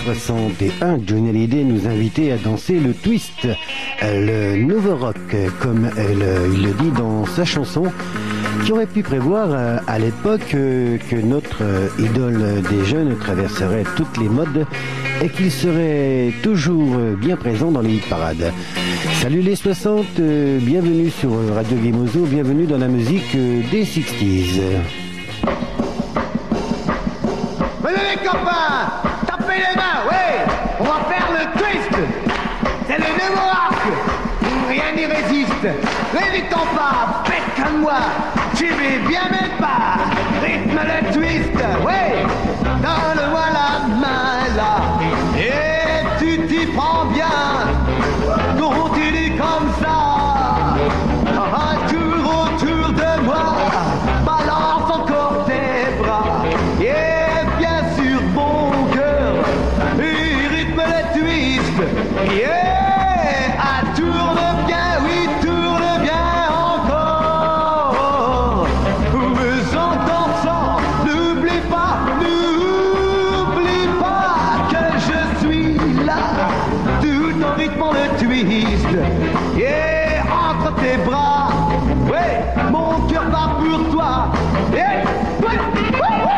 61, Johnny Hallyday nous invitait à danser le twist, le nouveau rock, comme il le dit dans sa chanson, qui aurait pu prévoir à l'époque que notre idole des jeunes traverserait toutes les modes et qu'il serait toujours bien présent dans les hit parades. Salut les 60, bienvenue sur Radio Gemozo, bienvenue dans la musique des 60s. Venez les copains, tapez les mains, oui, on va faire le twist. C'est le nouveau arc, rien n'y résiste. N'hésitons pas, faites comme moi, suivez bien mes pas. Rythme le twist, oui, donne-moi la main là. Et tu t'y prends bien, continue comme ça. Un tour autour de moi, balance encore tes bras. Et bien sûr mon cœur, il rythme le twist. Yeah, tourne bien, oui, tourne bien encore. Mais en dansant, n'oublie pas que je suis là, tout en rythmant le twist. Yeah, entre tes bras, ouais, mon cœur bat pour toi. Yeah, ouais, ouais, ouais.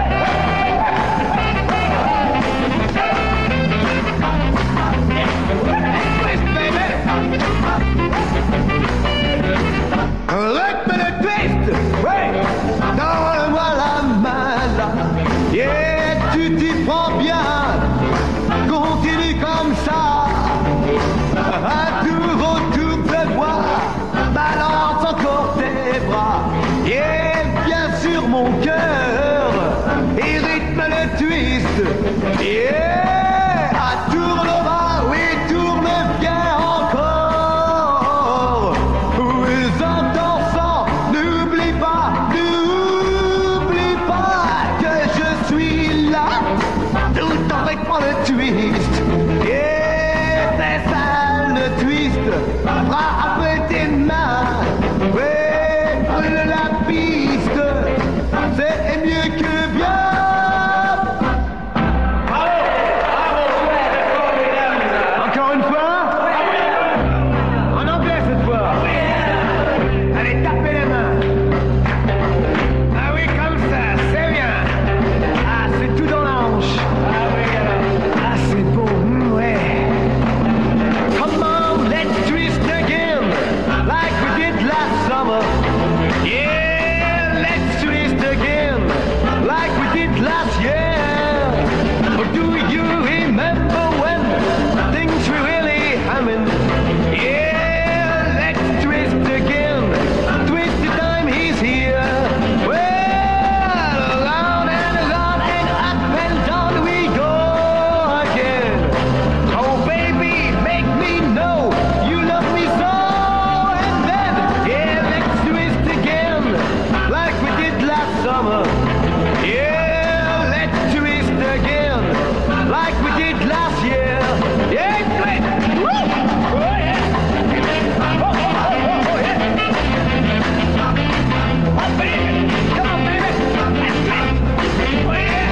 Rythme le twist, ouais, donne-moi la main là. Yeah, tu t'y prends bien, continue comme ça. Un tour autour de moi, balance encore tes bras. Yeah, bien sûr mon cœur, il rythme le twist. Yeah, tourne bas, oui, tourne bien encore. Oui, en dansant, n'oublie pas que je suis là, tout en rythmant le twist. Yeah, c'est ça le twist, frappe tes mains, ouais, brûle la piste, c'est mieux que bien. Encore une fois, en anglais cette fois. Allez, tapez les mains. Ah oui, comme ça, c'est bien. Ah, c'est tout dans la hanche. Ah, c'est beau, ouais. Come on, let's twist again, like we did last summer. Yeah, let's twist again, like we did last year. Or do you remember when things were really humming? Yeah, let's twist again, twist the time he's here. Well, around and up and down we go again. Oh baby, make me know you love me so. And then, yeah, let's twist again, like we did last summer. Yeah, let's twist again, like we did last year. Yeah, twist! Woo! Oh yeah! Oh, oh, oh, oh, yeah! Oh baby! Come on baby! Oh yeah!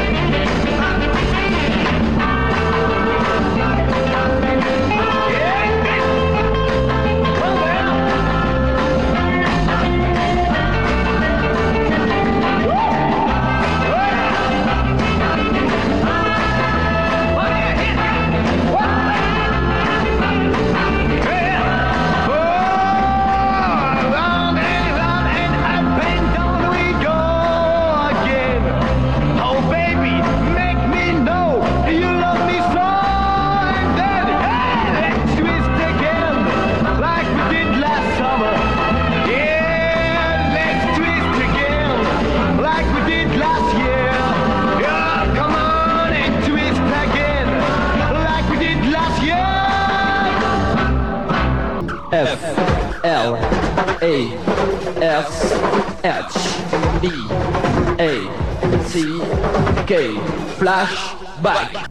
F L A S H E A C K Flashback.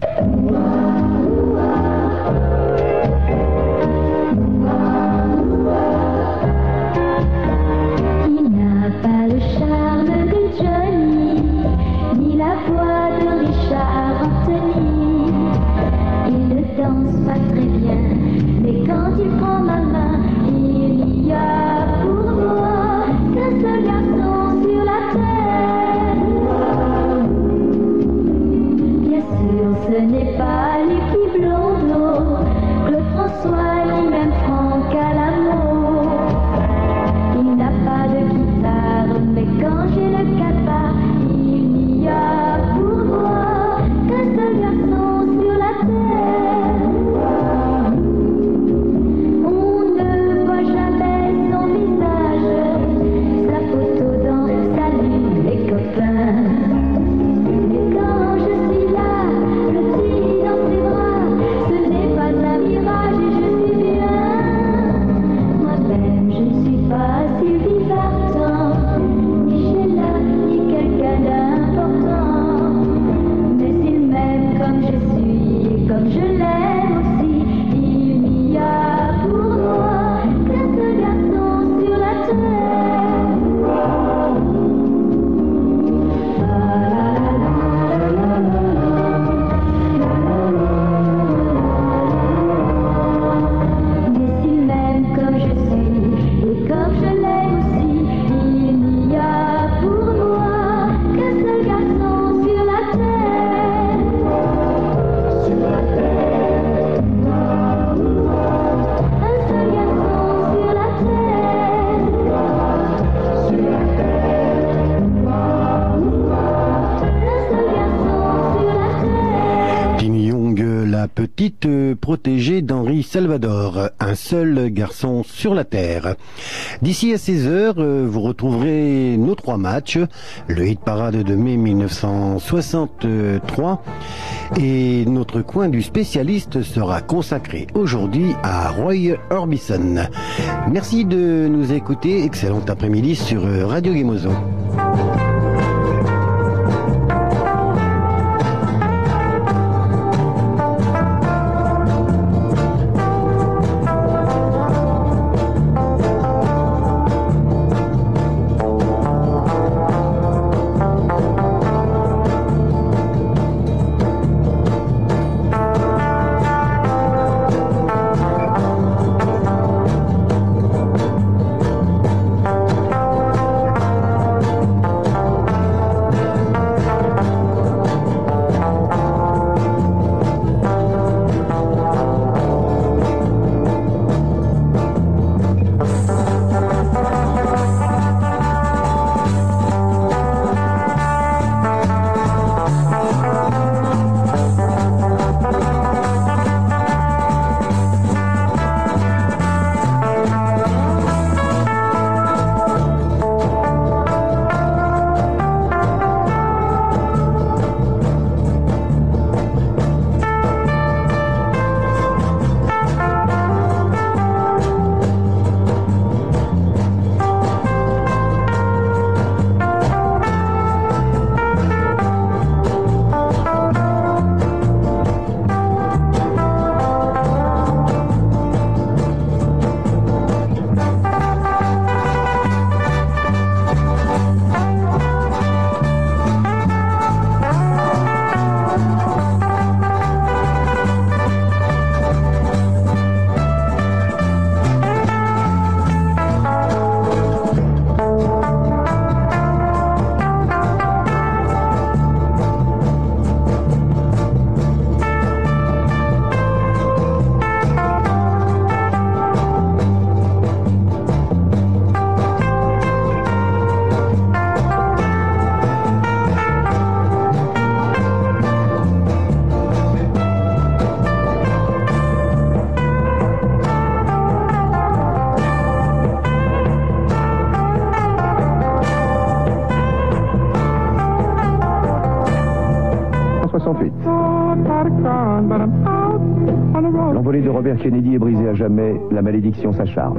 Il n'a pas le charme de Johnny, ni la voix de Richard Anthony. petite protégée d'Henri Salvador, un seul garçon sur la terre. D'ici à 16h, vous retrouverez nos 3 matchs, le hit parade de mai 1963 et notre coin du spécialiste sera consacré aujourd'hui à Roy Orbison. Merci de nous écouter, excellent après-midi sur Radio Gemozo. L'envolée de Robert Kennedy est brisée à jamais, la malédiction s'acharne.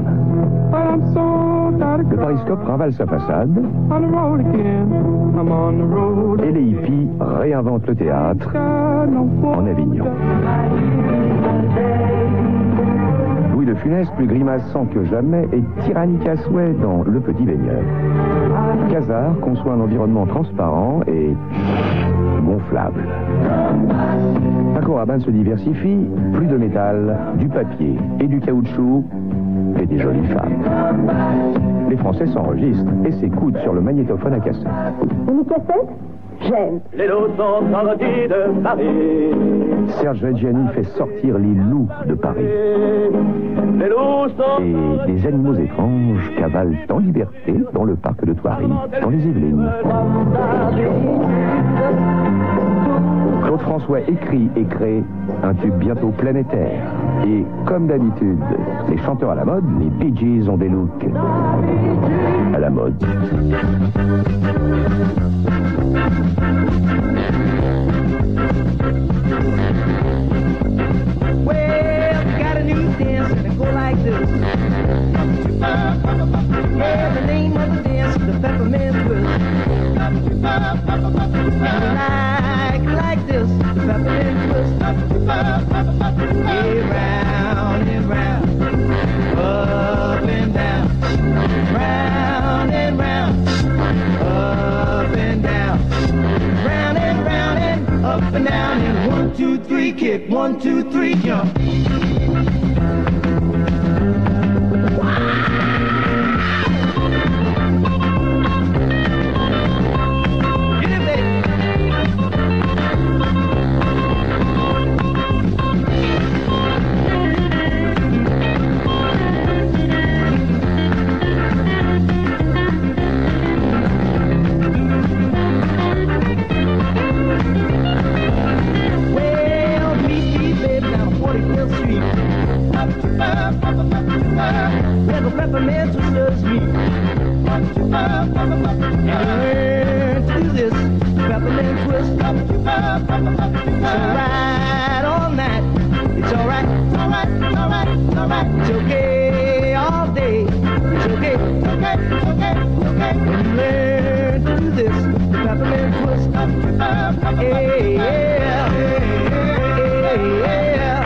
Le Pariscope ravale sa façade et les hippies réinventent le théâtre en Avignon. Louis de Funès, plus grimaçant que jamais, est tyrannique à souhait dans Le Petit Baigneur. Cazard conçoit un environnement transparent et gonflable. Paco Rabanne se diversifie, plus de métal, du papier et du caoutchouc et des jolies femmes. Les Français s'enregistrent et s'écoutent sur le magnétophone à cassette. Une cassette? J'aime. Les loups sont sortis de Paris. Serge Reggiani fait sortir les loups de Paris. Les loups sont... Et des animaux étranges cavalent en liberté dans le parc de Thoiry, dans les Yvelines. Claude François écrit et crée un tube bientôt planétaire. Et comme d'habitude, les chanteurs à la mode, les Bee Gees ont des looks à la mode. Well, got a new dance and it go like this. Yeah, the name of the dance is the peppermint twist. Like this, the peppermint twist. Yeah, round and round, up and down, round and round, up and down, round and round and up and down. And 1, 2, 3, kick, 1, 2, 3, jump. Well, meet me, baby, now Learn to do this peppermint twist. So right on that. It's alright, alright, alright, alright. It's okay all day. It's okay, okay, okay, okay. When you learn to do this, the peppermint twist. Hey, yeah, hey, yeah.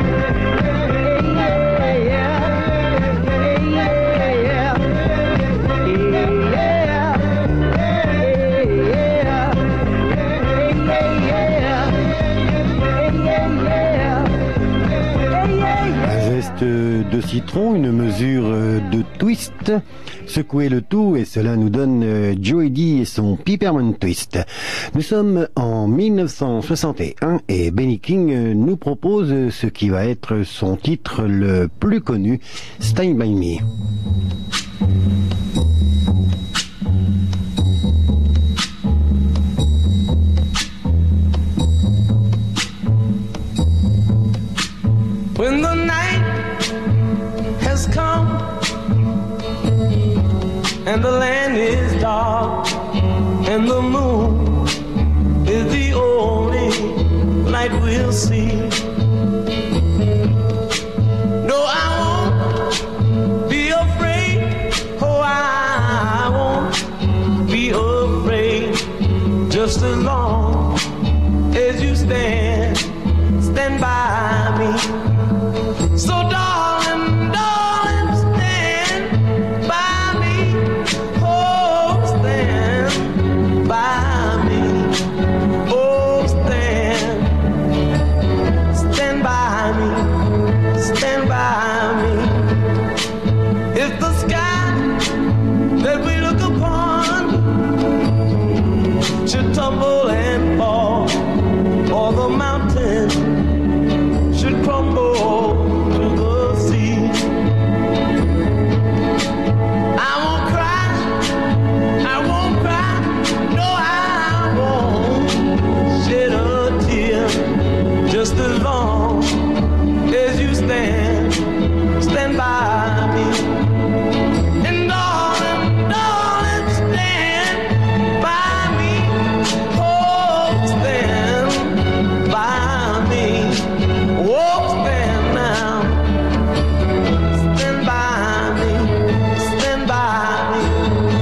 De citron, une mesure de twist, secouer le tout et cela nous donne Joey D et son Peppermint Twist. Nous sommes en 1961 et Benny King nous propose ce qui va être son titre le plus connu, Stand By Me. When the night has come and the land is dark and the moon is the only light we'll see. No, I won't be afraid. Oh, I won't be afraid. Just as long as you stand by me. So darling, darling, stand by me. Oh, stand by me. Oh, stand by me. Stand by me. If the sky that we look upon should tumble and fall, or the mountain should crumble to the sea, I won't cry, no I won't shed a tear, just as long as you stand by me. And darling, darling, stand by me, oh stand by me. Oh, stand now, stand by me, stand by me.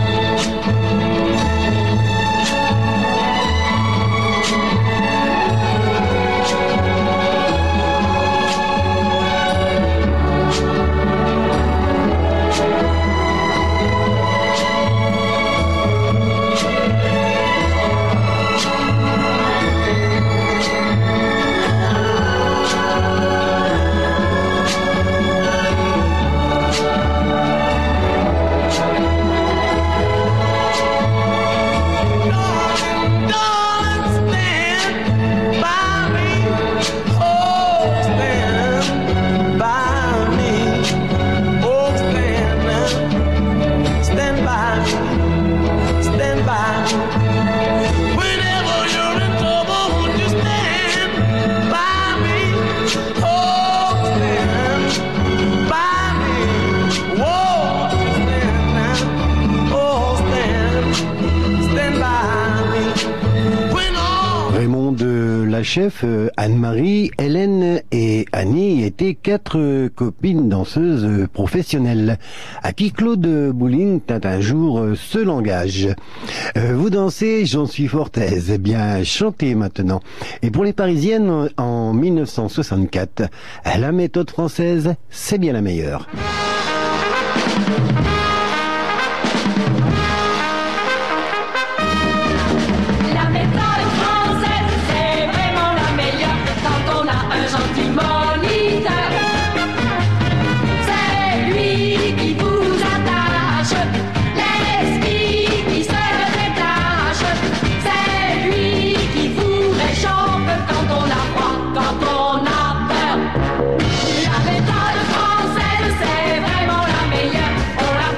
La chef, Anne-Marie, Hélène et Annie étaient 4 copines danseuses professionnelles à qui Claude Bouling tint un jour ce langage. Vous dansez, j'en suis fort aise. Eh bien, chantez maintenant. Et pour les Parisiennes, en 1964, la méthode française, c'est bien la meilleure. La méthode française, c'est vraiment la meilleure.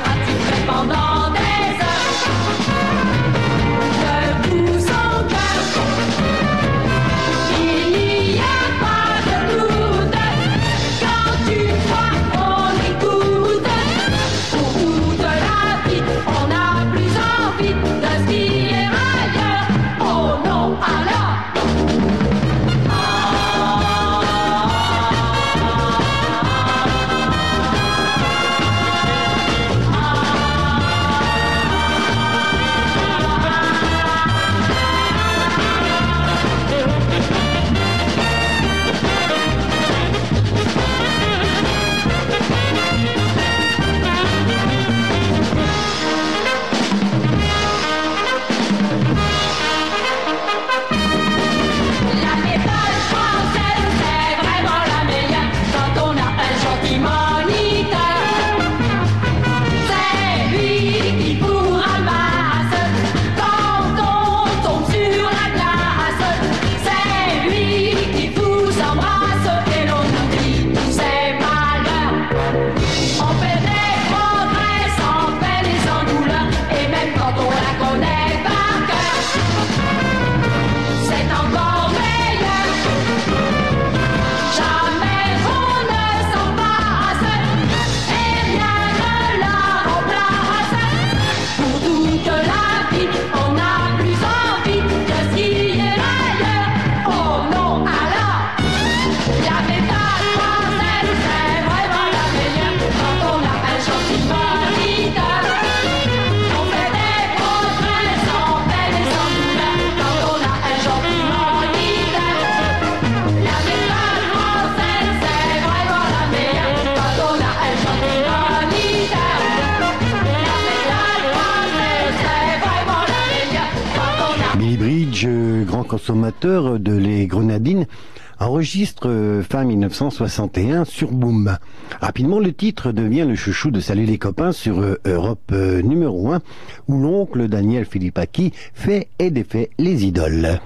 Billy Bridge, grand consommateur de lait grenadine, enregistre fin 1961 sur Boom. Rapidement, le titre devient le chouchou de Salut les copains sur Europe numéro 1, où l'oncle Daniel Philippaki fait et défait les idoles.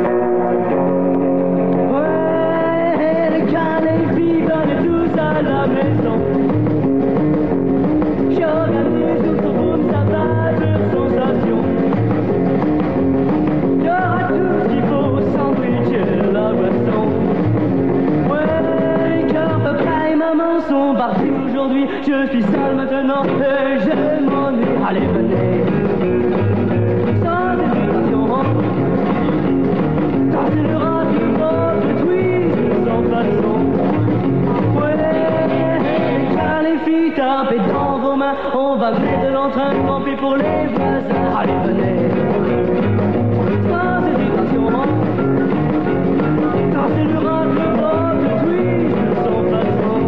Aujourd'hui, je suis seul maintenant et je m'ennuie. Allez, venez, sans hésitation, dansez le rock, le twist, sans façon. Ouais, car les filles tapez dans vos mains, on va mettre de l'entraînement, puis pour les voisins. Allez, venez, sans hésitation, dansez le rock, le twist, sans façon.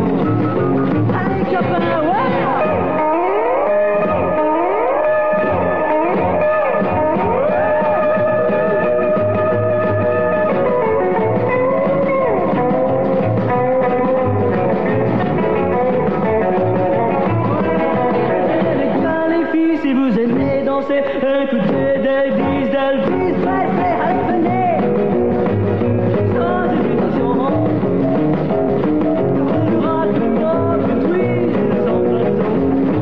Si vous aimez danser, écoutez des disques d'Elvis Presley, allez venez, sans hésitation, dans le rock, le twist, sans façon.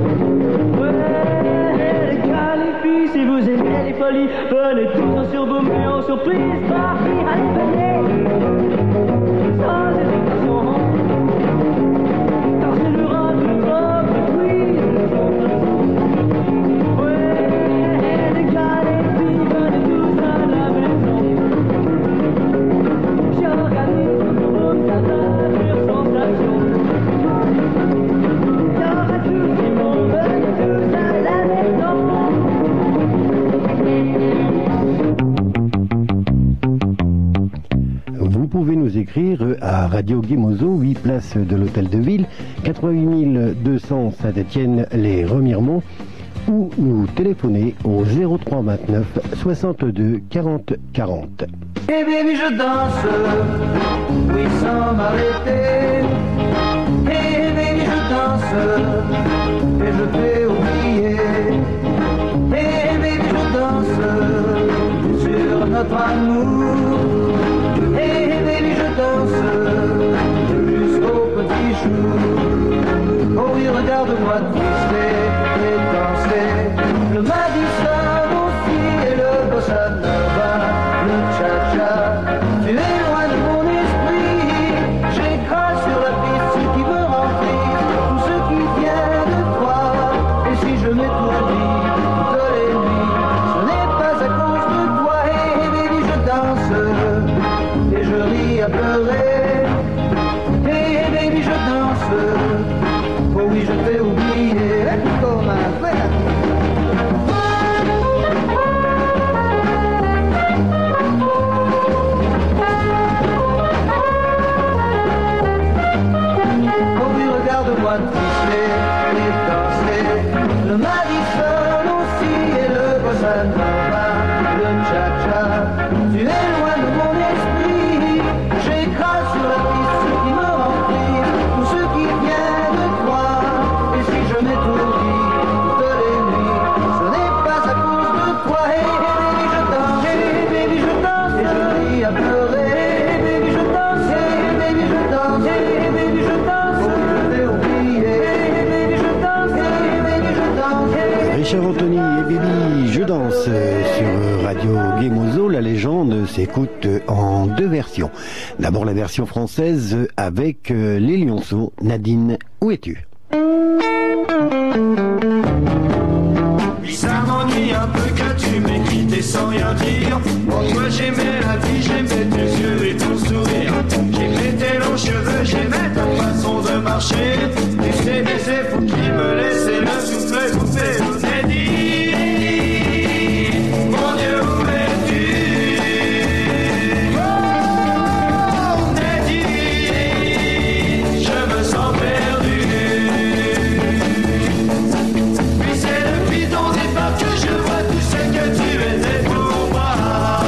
Ouais, les gars, les filles, si vous aimez les folies, venez tous sur Boom et en surprise party, allez venez, sans hésitation, dansez le rock, le twist, sans façon. Vous pouvez nous écrire à Radio Guémozo, 8 place de l'Hôtel de Ville, 88 200 Saint-Étienne-les Remiremont, ou nous téléphoner au 03 29 62 40 40. Et baby je danse, oui sans m'arrêter. Et baby je danse, et je t'ai oublié. Et baby je danse, sur notre amour. Et baby je danse, jusqu'au petit jour. Oh oui regarde-moi twister et danser. Le Madison aussi et le bossa nova, le cha-cha. Tu es loin de mon esprit, j'écrase sur la piste ce qui me remplit, tout ce qui vient de toi. Et si je m'étourdis toutes les nuits, ce n'est pas à cause de toi. Et baby je danse, et je ris à pleurer. Et baby je danse, oh oui je t'ai oublié. Comme un frère. Regarde-moi twister et danser. Le Madison aussi et le bossa nova, le cha-cha. Tu es loin de mon esprit, j'écrase sur la piste ce qui me remplit, tout ce qui vient de toi. Et si je m'étourdis toutes les nuits, ce n'est pas à cause de toi. Hey, baby je danse, hey, baby je danse, et je ris à pleurer. Hey, baby je danse, hey, baby je danse, hey, baby je danse. Richard Anthony et Baby, je danse sur Radio Guémozo. La légende s'écoute en deux versions. D'abord la version française avec les Lionceaux. Nadine, où es-tu? Oui, ça m'ennuie un peu que tu m'aies quitté sans rien dire. Pour toi j'aimais la vie, j'aimais tes yeux et ton sourire. J'aimais tes longs cheveux, j'aimais ta façon de marcher. Tu sais les efforts qui me laissaient le souffle coupé. Mon Dieu, où es-tu? Oh, Neddy, je me sens perdu. Puis c'est depuis ton départ que je vois tout ce que tu étais pour moi.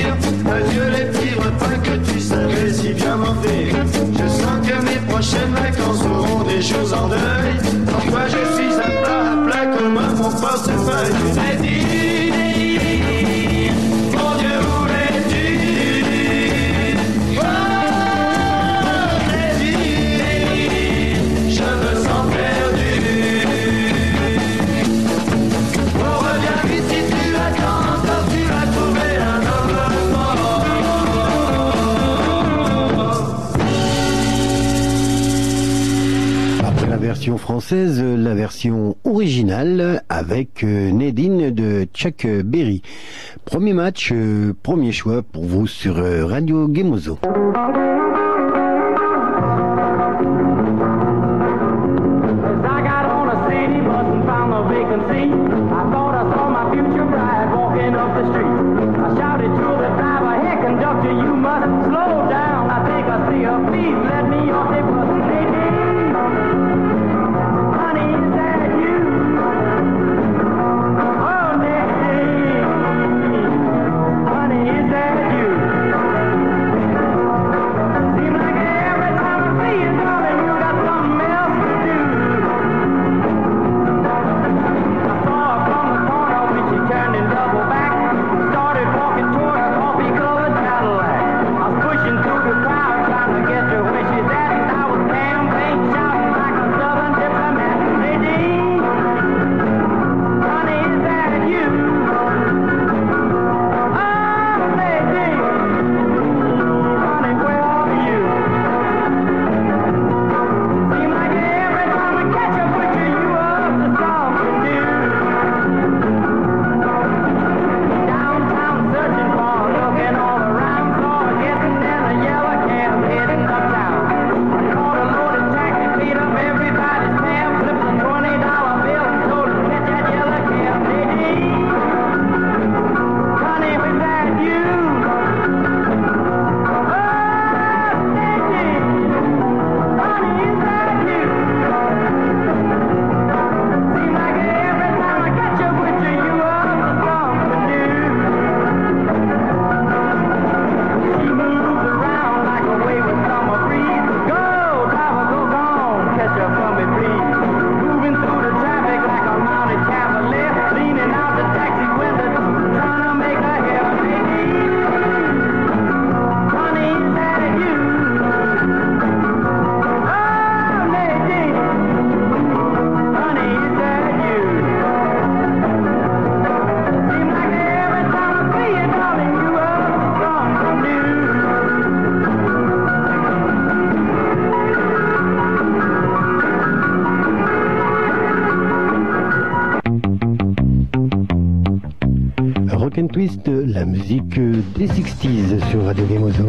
dire adieu les petits repas que tu savais si bien m'offrir. Je sens que mes prochaines vacances auront des jours en deuil. Sans toi je suis à plat comme mon portefeuille. Mon Dieu, où es-tu? Oh, je me sens perdu. On revient vite si tu attends, quand tu vas trouver un homme mort. Après la version française, la version originale avec Nadine de Chuck Berry. Premier match, premier choix pour vous sur Radio Gemozo. Twist, la musique des 60s sur Radio Gemozo.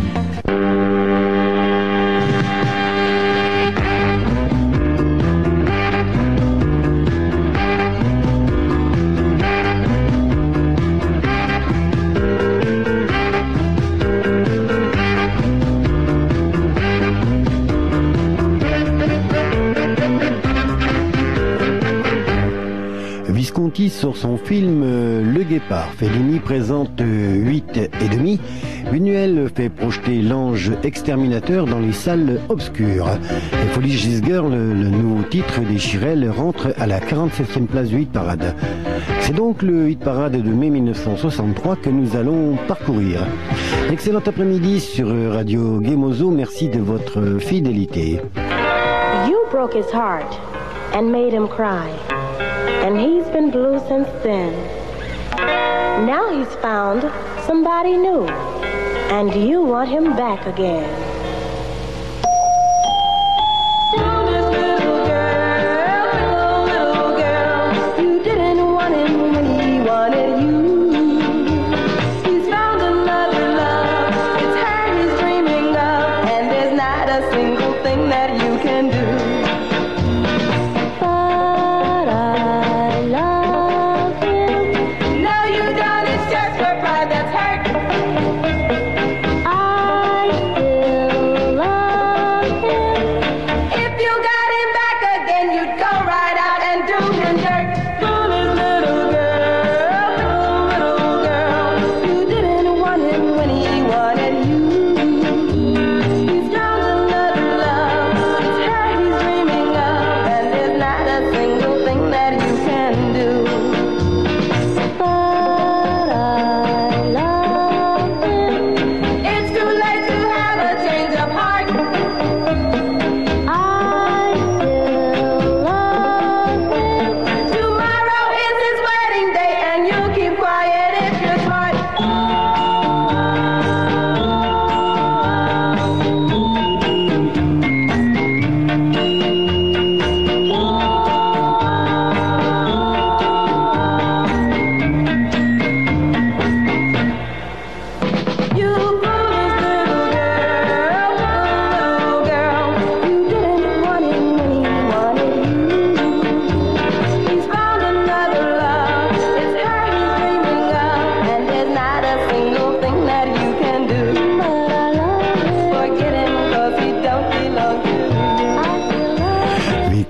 Visconti sur son film Le Guépard. Fellini présente 8,5. Buñuel fait projeter l'ange exterminateur dans les salles obscures. Et Foolish Girl, le nouveau titre des Chirelles, rentre à la 47e place du hit parade. C'est donc le hit parade de mai 1963 que nous allons parcourir. Excellent après-midi sur Radio Gemozo. Merci de votre fidélité. You broke his heart and made him cry. And he's been blue since then. Now he's found somebody new, and you want him back again. You didn't want him when he wanted you. He's found another love. It's her he's dreaming of, and there's not a single thing that you can do. I still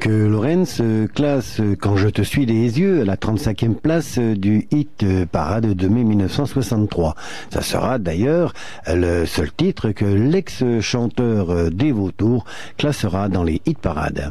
que Lorenz classe Quand je te suis des yeux à la 35e place du hit parade de mai 1963. Ça sera d'ailleurs le seul titre que l'ex-chanteur des Vautours classera dans les hit parades.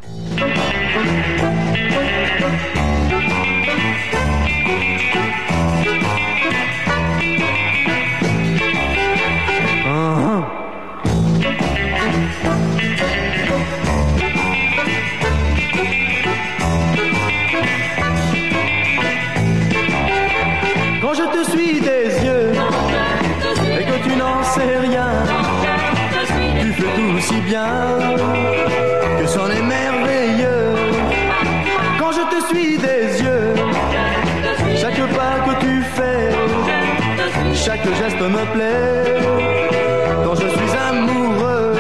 Quand je te suis des yeux et que tu n'en sais rien, tu fais tout si bien que c'en est merveilleux. Quand je te suis des yeux, chaque pas que tu fais, chaque geste me plaît. Quand je suis amoureux,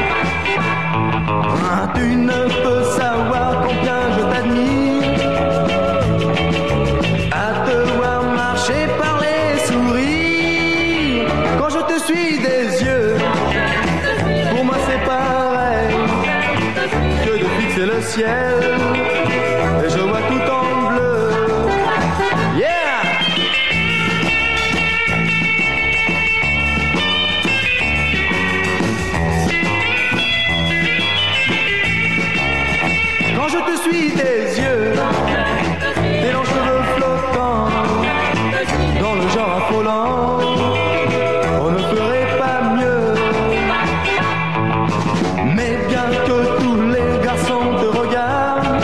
tu ne peux savoir combien je t'admire. À te voir marcher, parler, sourire. Quand je te suis des yeux, pour moi c'est pareil que de fixer le ciel. Et je vois tout en bleu. Yeah! Quand je te suis des yeux, tes longs cheveux flottants, dans le genre affolant, on ne ferait pas mieux. Mais bien que tous les garçons te regardent,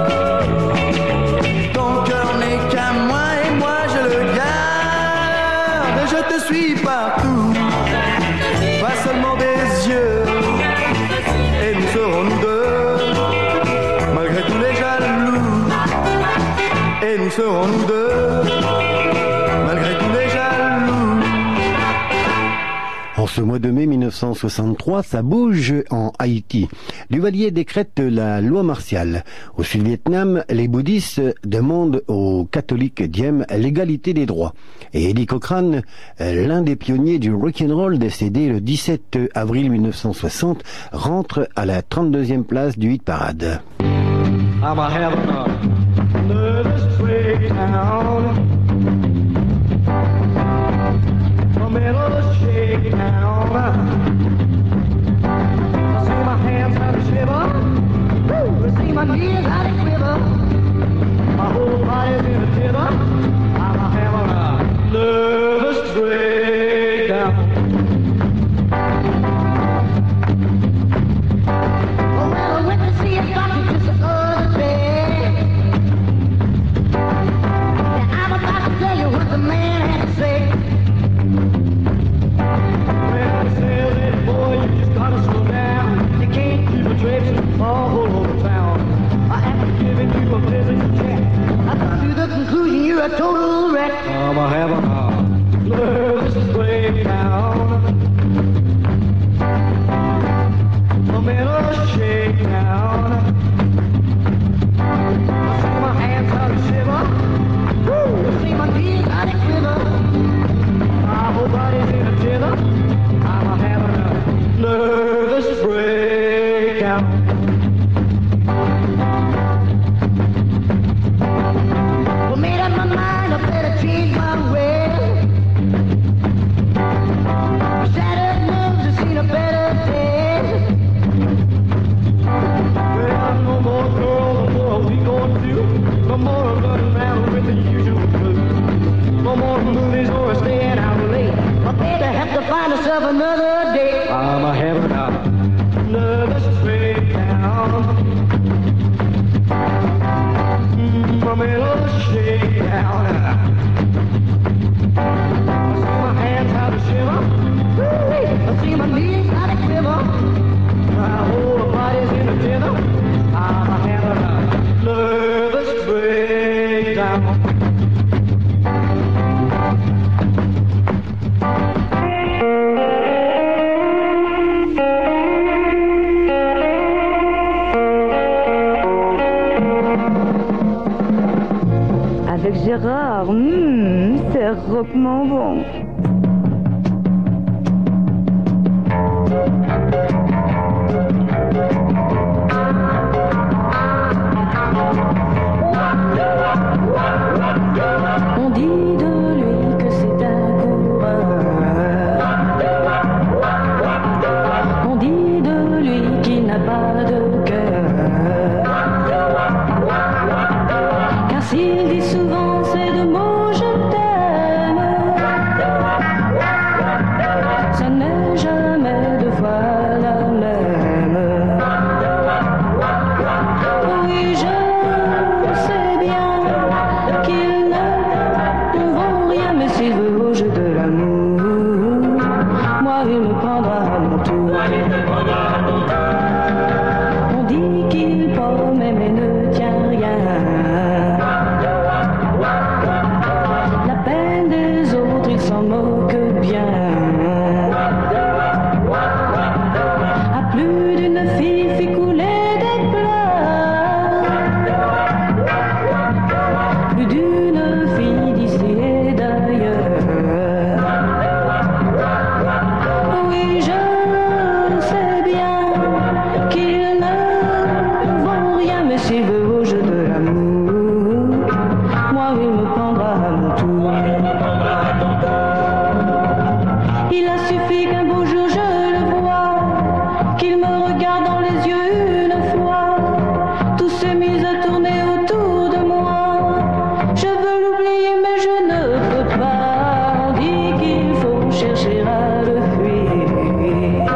ton cœur n'est qu'à moi et moi je le garde. Et je te suis partout, pas seulement des yeux, et nous serons nous deux, malgré tous les jaloux. Et nous serons nous deux, malgré tous les jaloux. En ce mois de mai 1963, ça bouge en Haïti. Duvalier décrète la loi martiale. Au Sud-Vietnam, les bouddhistes demandent aux catholiques Diem l'égalité des droits. Et Eddie Cochran, l'un des pionniers du rock'n'roll décédé le 17 avril 1960, rentre à la 32e place du hit parade. I'm a having a nervous breakdown. I'm in a shakedown. I see my hands how to shiver. I see my knees how to quiver. My whole body's in a titter. I'm a having a nervous breakdown. Oh, well, I went to see a doctor just the other day. Yeah, I'm about to tell you what the man had to say. Well, he said, hey, boy, you just gotta slow down. You can't keep a traipsing all over town. I haven't given you a physical check. I come to the conclusion you're a total wreck. I'm a having a nervous breakdown. I'm in a shakedown. I see my hands how to shiver. Woo! I see my knees how to quiver. My whole body's in a titter. I'm having a nervous breakdown. Well, made up my mind, I better change my way. Shattered nerves have seen a better day. Well, no more girl, no more we gonna do. No more running around with the usual crew. No more movies or staying out late. I better have to find myself another day. I'm a having a nervous breakdown. I'm in a shakedown. I see my hands how to shiver. I see my knees how to quiver. My whole body's in a tether. I'm having a nervous breakdown. Avec Gérard, c'est rockement bon. ça n'est jamais deux fois la même. Oui, je sais bien qu'il ne vaut rien, mais s'il veut au jeu de l'amour, moi il me prendra à mon tour. On dit qu'il promet mais ne tient rien. La peine des autres, il s'en moque bien. À plus d'une fille fit couler des pleurs. Plus d'une fille d'ici et d'ailleurs. Oui, je sais bien qu'il ne vaut rien, mais s'il veut au jeu de l'amour, moi il me prendra à mon tour. Il a suffi qu'un beau jour je le vois, qu'il me regarde dans les yeux une fois, tout s'est mis à tourner autour de moi. Je veux l'oublier mais je ne peux pas. On dit qu'il faut chercher à le fuir,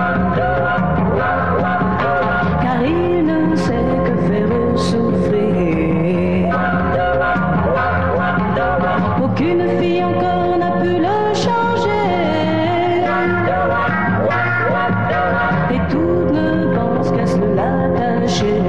car il ne sait que faire souffrir. Aucune fille encore n'a pu le changer, et toutes ne pensent qu'à se l'attacher.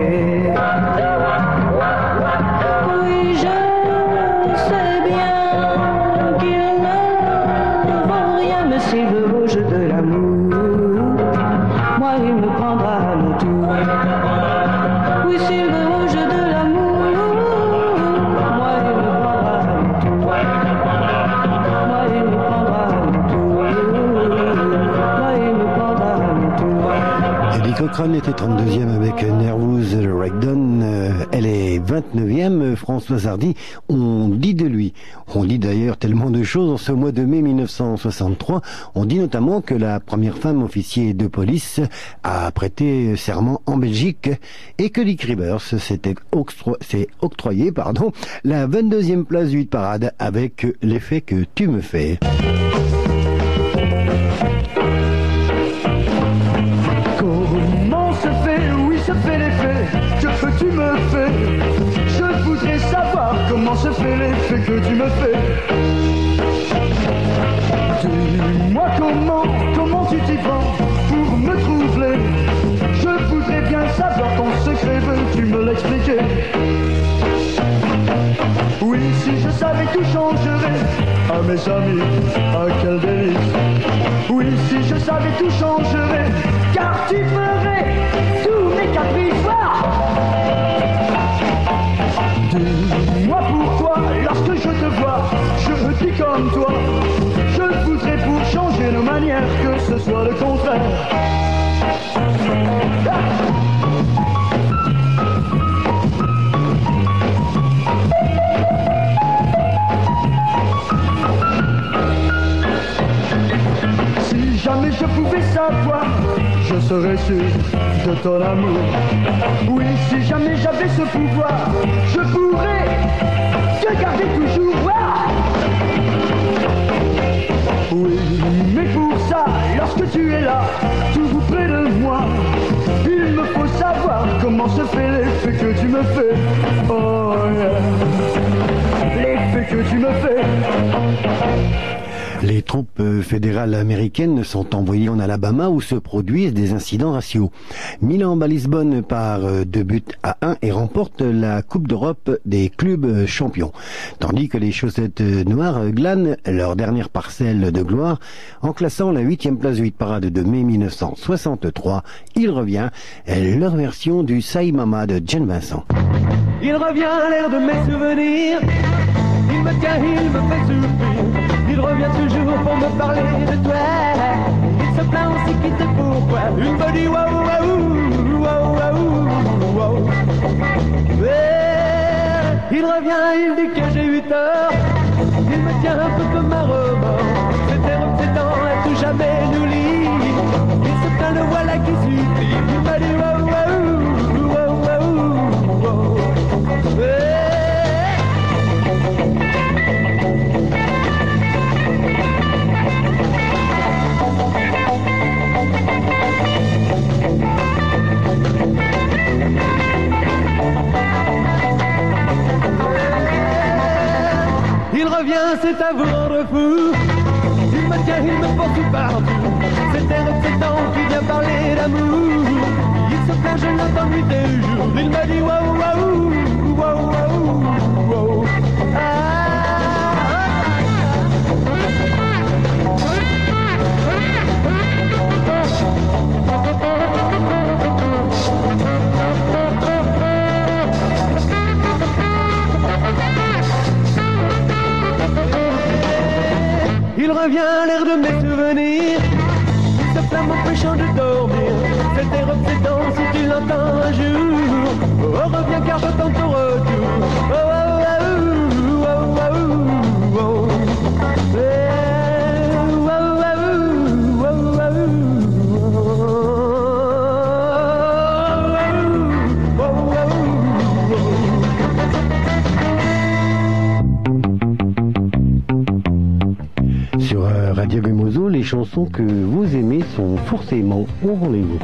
Oui, je sais bien qu'il ne vaut rien, mais s'il veut au jeu de l'amour, moi il me prendra à mon tour. Oui, s'il veut au jeu de l'amour, moi il me prendra à mon tour. Moi il me prendra à mon tour. Moi il me prendra à mon tour. Eddie Cochran était 32e avec Nervous Breakdown. Elle est 29e. Françoise Hardy, on dit de lui. On dit d'ailleurs tellement de choses en ce mois de mai 1963. On dit notamment que la première femme officier de police a prêté serment en Belgique et que Dick Rivers s'est octroyé la 22e place du hit parade avec l'effet que tu me fais. Comment se fait, oui se fait l'effet que tu me fais. Je voudrais savoir comment se fait l'effet que tu me fais. Dis-moi comment tu t'y prends pour me troubler. Je voudrais bien savoir ton secret, veux-tu me l'expliquer? Oui, si je savais tout changerait à mes amis, à quel délice. Oui, si je savais tout changerait, car tu ferais tous mes caprices. Dis-moi pourquoi, lorsque je te vois, je dis comme toi. Je voudrais pour changer nos manières que ce soit le contraire. Si jamais je pouvais savoir, je serais sûr de ton amour. Oui, si jamais j'avais ce pouvoir, je pourrais te garder toujours. Oui, mais pour ça, lorsque tu es là, tout près de moi, il me faut savoir comment se fait l'effet que tu me fais. Oh yeah, l'effet que tu me fais. Les troupes fédérales américaines sont envoyées en Alabama où se produisent des incidents raciaux. Milan bat Lisbonne par 2-1 et remporte la Coupe d'Europe des clubs champions. Tandis que les chaussettes noires glanent leur dernière parcelle de gloire en classant la 8e place du hit parade de mai 1963. Il revient, leur version du Say Mama de Jane Vincent. Il revient à l'air de mes souvenirs. Il me tient, il me fait souffrir. Il revient toujours pour me parler de toi. Il se plaint aussi quitte pourquoi. Il me dit waouh waouh waouh waouh waouh. Il revient, il dit que j'ai eu tort. Il me tient un peu comme un remords. C'était obsédant à tout jamais nous lie. Il se plaint, le voilà qui supplie. Il m'a dit waouh waouh waouh waouh waouh. c'est à vous rendre fou. Il me tient, il me poursuit partout. Cet air obsédant qui vient parler d'amour. Il se plaint, je l'entends nuit et jour. Il m'a dit waouh, waouh, waouh, waouh, waouh. Il revient à l'air de mes souvenirs. Il se flamme m'empêchant de dormir. Cet air obsédant, si tu l'entends un jour. Oh, reviens car j'attends ton retour. Oh, oh, oh, oh, oh, oh, oh. Radio Gumozo, les chansons que vous aimez sont forcément au rendez-vous.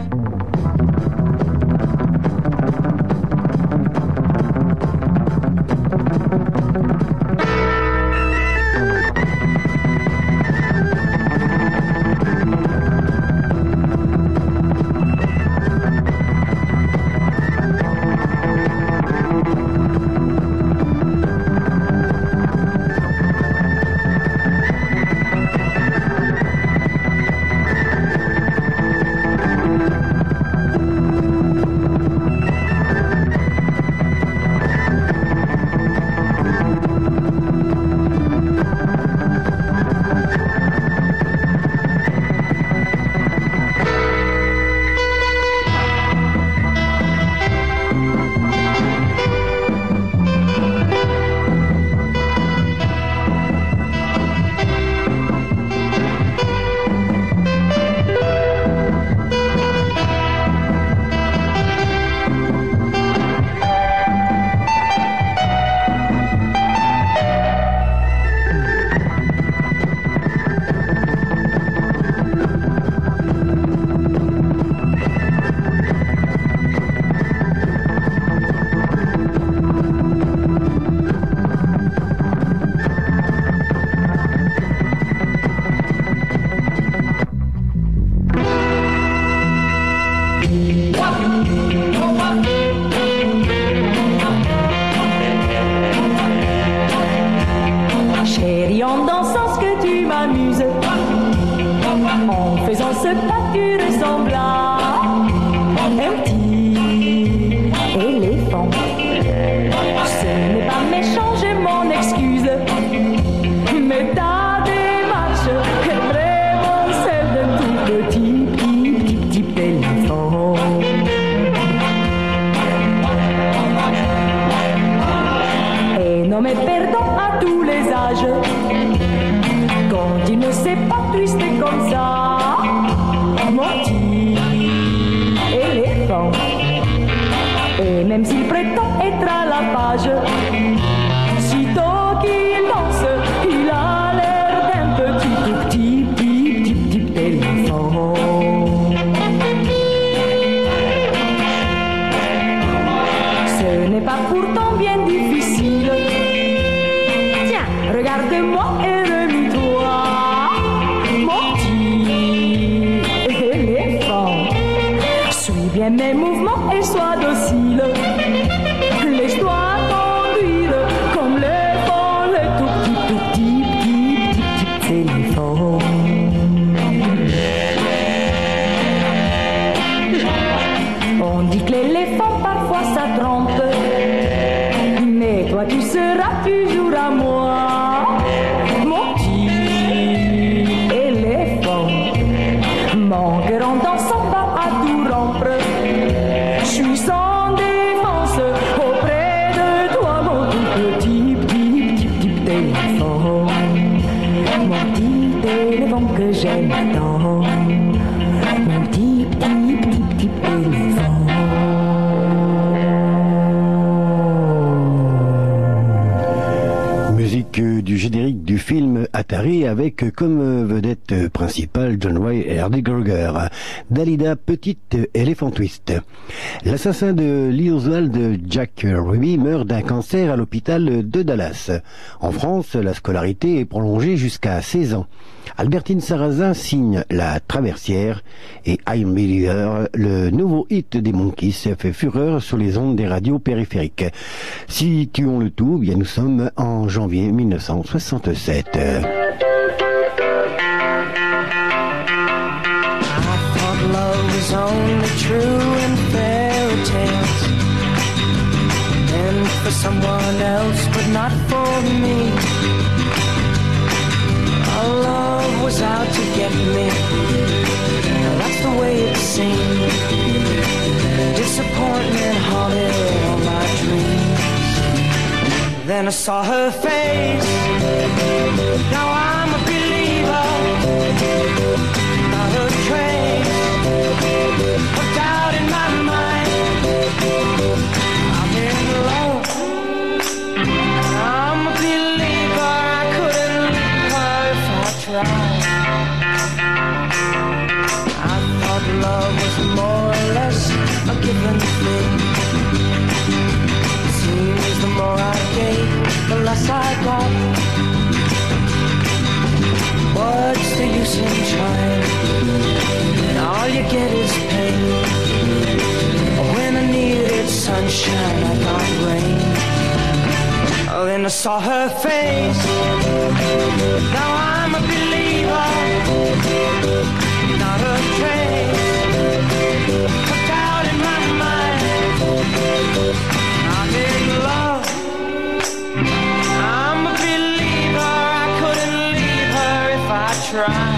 Atari avec comme vedette principale John Roy et Hardy Kruger. Dalida, petite Elephant Twist. L'assassin de Lee Oswald, Jack Ruby, meurt d'un cancer à l'hôpital de Dallas. En France, la scolarité est prolongée jusqu'à 16 ans. Albertine Sarrazin signe La Traversière et I'm Believer, le nouveau hit des Monkees, fait fureur sur les ondes des radios périphériques. Situons le tout, bien nous sommes en janvier 1967. Someone else, but not for me. Our love was out to get me. Now that's the way it seemed. Disappointment haunted all my dreams. Then I saw her face. Now I'm a believer. Not a trace of doubt in my mind. I'm in love. I'm a believer, I couldn't leave her if I tried. I thought love was more or less a given thing. It seems the more I gave, the less I got. What's the use in trying? And all you get is pain. When I needed sunshine, I got rain. Oh, then I saw her face. Now I'm a believer. Not a trace of doubt in my mind. I'm in love. I'm a believer. I couldn't leave her if I tried.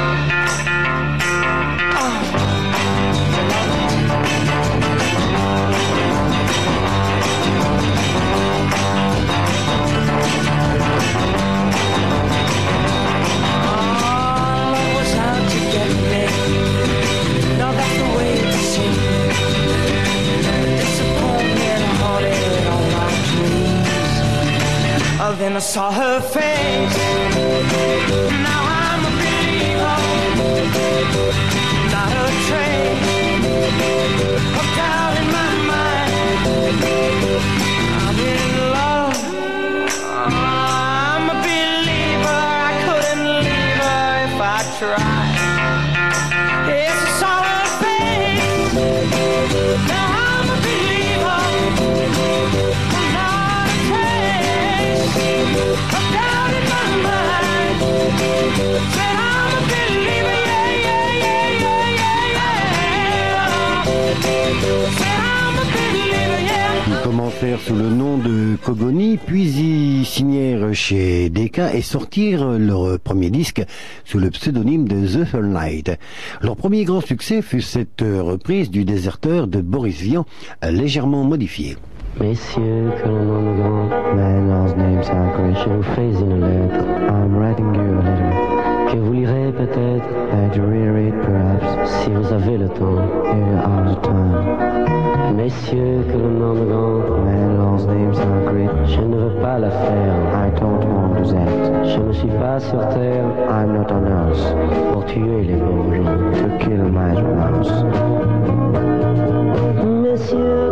Then I saw her face. Now I'm a believer. Not a trace of doubt in my mind. I'm in love. I'm a believer. I couldn't leave her if I tried. Yes, I saw her face. Now I'm a believer. Not a trace of doubt in my mind. Said I'm a believer, yeah, yeah, yeah, yeah, yeah. Said I'm a believer, yeah. Ils commencèrent sous le nom de Cogoni, puis ils signèrent chez Decca et sortirent leur premier disque sous le pseudonyme de The Full Night. Leur premier grand succès fut cette reprise du Déserteur de Boris Vian, légèrement modifiée. Messieurs, que le nom de grand, Man's name sacré, je vous fais une lettre. I'm writing you a letter. Que vous lirez peut-être. That you read it perhaps. Si vous avez le temps. You have the time. Messieurs, que le nom de grand, Man's name sacré, je ne veux pas la faire. I don't want to that. Je ne suis pas sur terre. I'm not on earth. Pour tuer les pauvres gens. To kill my mouse. Messieurs,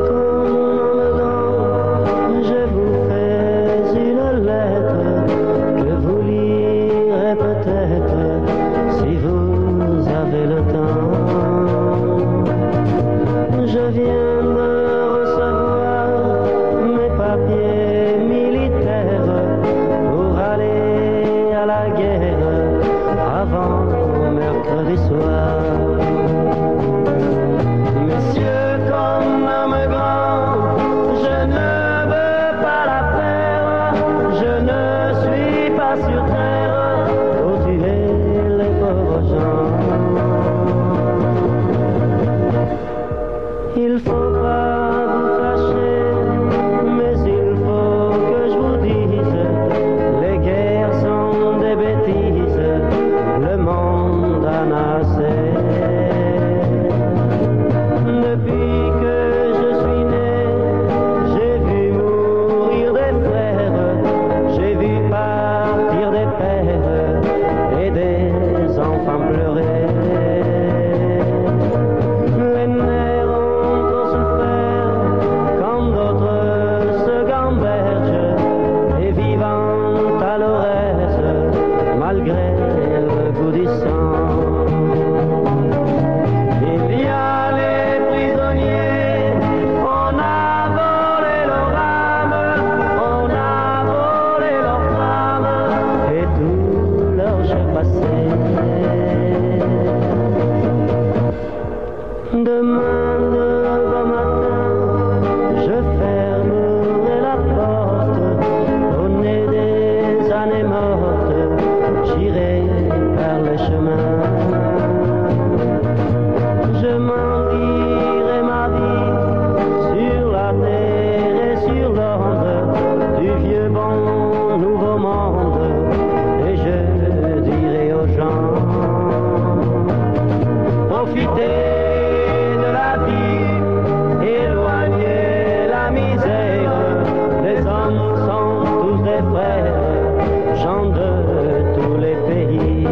profiter de la vie, éloigner la misère. Les hommes sont tous des frères, gens de tous les pays.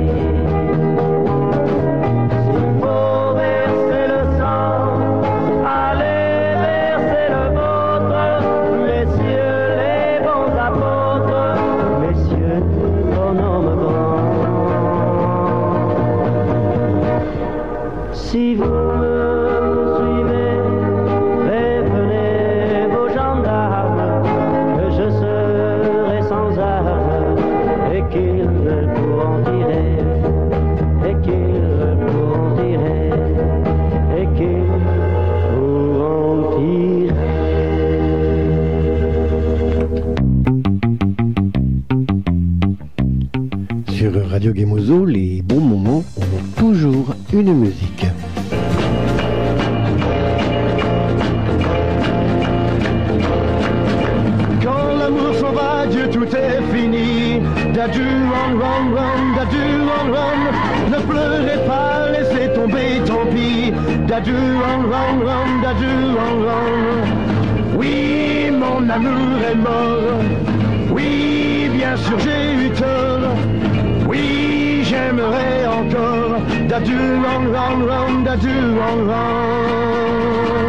S'il faut verser le sang, allez verser le vôtre, messieurs les bons apôtres, messieurs bonhommes grands. Si vous me suivez, prévenez vos gendarmes que je serai sans armes et qu'ils pourront tirer, et qu'ils pourront tirer, et qu'ils pourront tirer. Sur Radio Gemozo, les bons moments ont toujours une musique. Quand l'amour s'en va, Dieu, tout est fini. Dadu, run, run, run, dadu, run, run. Ne pleurez pas, laissez tomber, tant pis. Dadu, run, run, run, dadu, run, run. Oui, mon amour est mort. Oui, bien sûr, j'ai eu tort. Oui, j'aimerais encore. Dadu, run, run, run, dadu, run, run.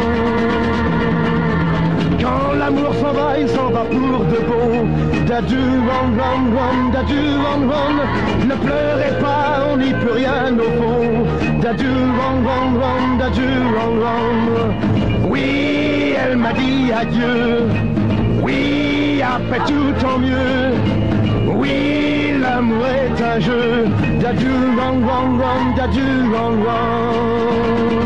Quand l'amour s'en va, il s'en va pour de bon. Dadu, run, run, run, dadu, run, run. Ne pleurez pas, on n'y peut rien au fond. Dadu, run, run, run, dadu, run, run. Oui, elle m'a dit adieu. Oui, après tout tant mieux. Oui, l'amour est un jeu. Dadu, run, run, run, dadu, run, run.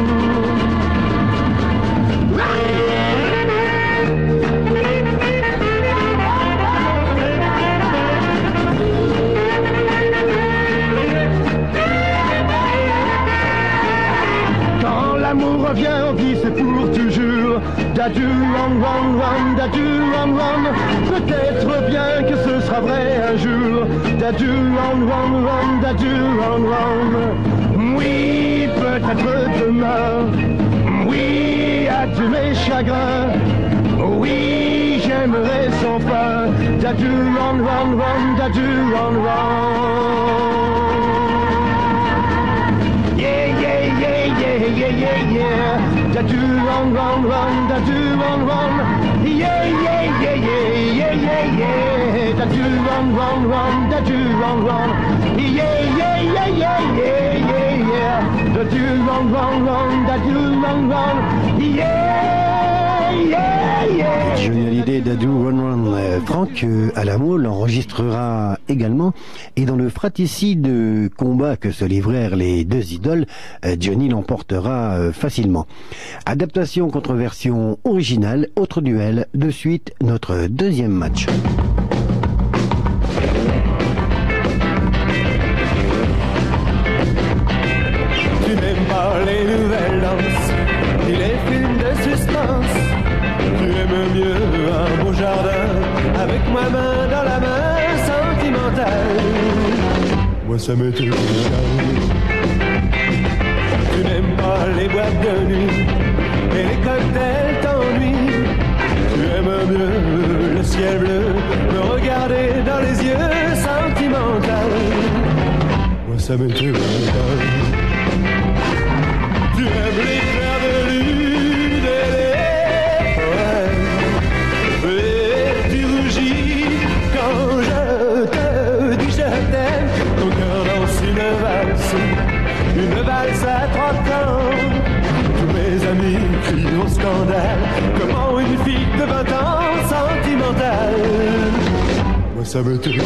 Quand l'amour revient, on dit c'est pour toujours. Dadu, run, run, run, dadu, run, run. Peut-être bien que ce sera vrai un jour. Dadu, run, run, run, dadu, run, run. Oui, peut-être demain. Oui, adieu mes chagrins. Oui, j'aimerais sans fin. Dadu, run, run, run, dadu, run, run. Yeah, yeah, yeah, yeah, yeah, yeah, yeah. Dadu, run, run, run, dadu, run, run. Yeah, yeah, yeah, yeah, yeah, yeah, yeah. Dadu, run, run, run, dadu, run, run. Yeah, yeah, yeah, yeah, yeah, yeah, yeah. Dadu, run, run, run, dadu, run, run. Yeah, yeah, yeah. Johnny Hallyday, Dadu, Run Run. Franck Alamo l'enregistrera également, et dans le fratricide combat que se livrèrent les deux idoles, Johnny l'emportera facilement. Adaptation contre version originale, autre duel, de suite notre deuxième match. Tu n'aimes pas les nouvelles danses, ni les films de suspense. Tu aimes mieux un beau jardin, avec ma main dans la main, sentimentale. Moi ça m'est tout égal. Tu n'aimes pas les boîtes de nuit, et les cocktails t'ennuient. Tu aimes mieux le ciel bleu, me regarder dans les yeux, sentimental. Moi ça m'est tout égal. Tu aimes les clairs de lune et les poèmes. Et tu rougis quand je te dis je t'aime. Ton cœur danse une valse à 3 temps. Tous mes amis crient au scandale. Comment une fille de 20 ans sentimentale. Moi ça me tue.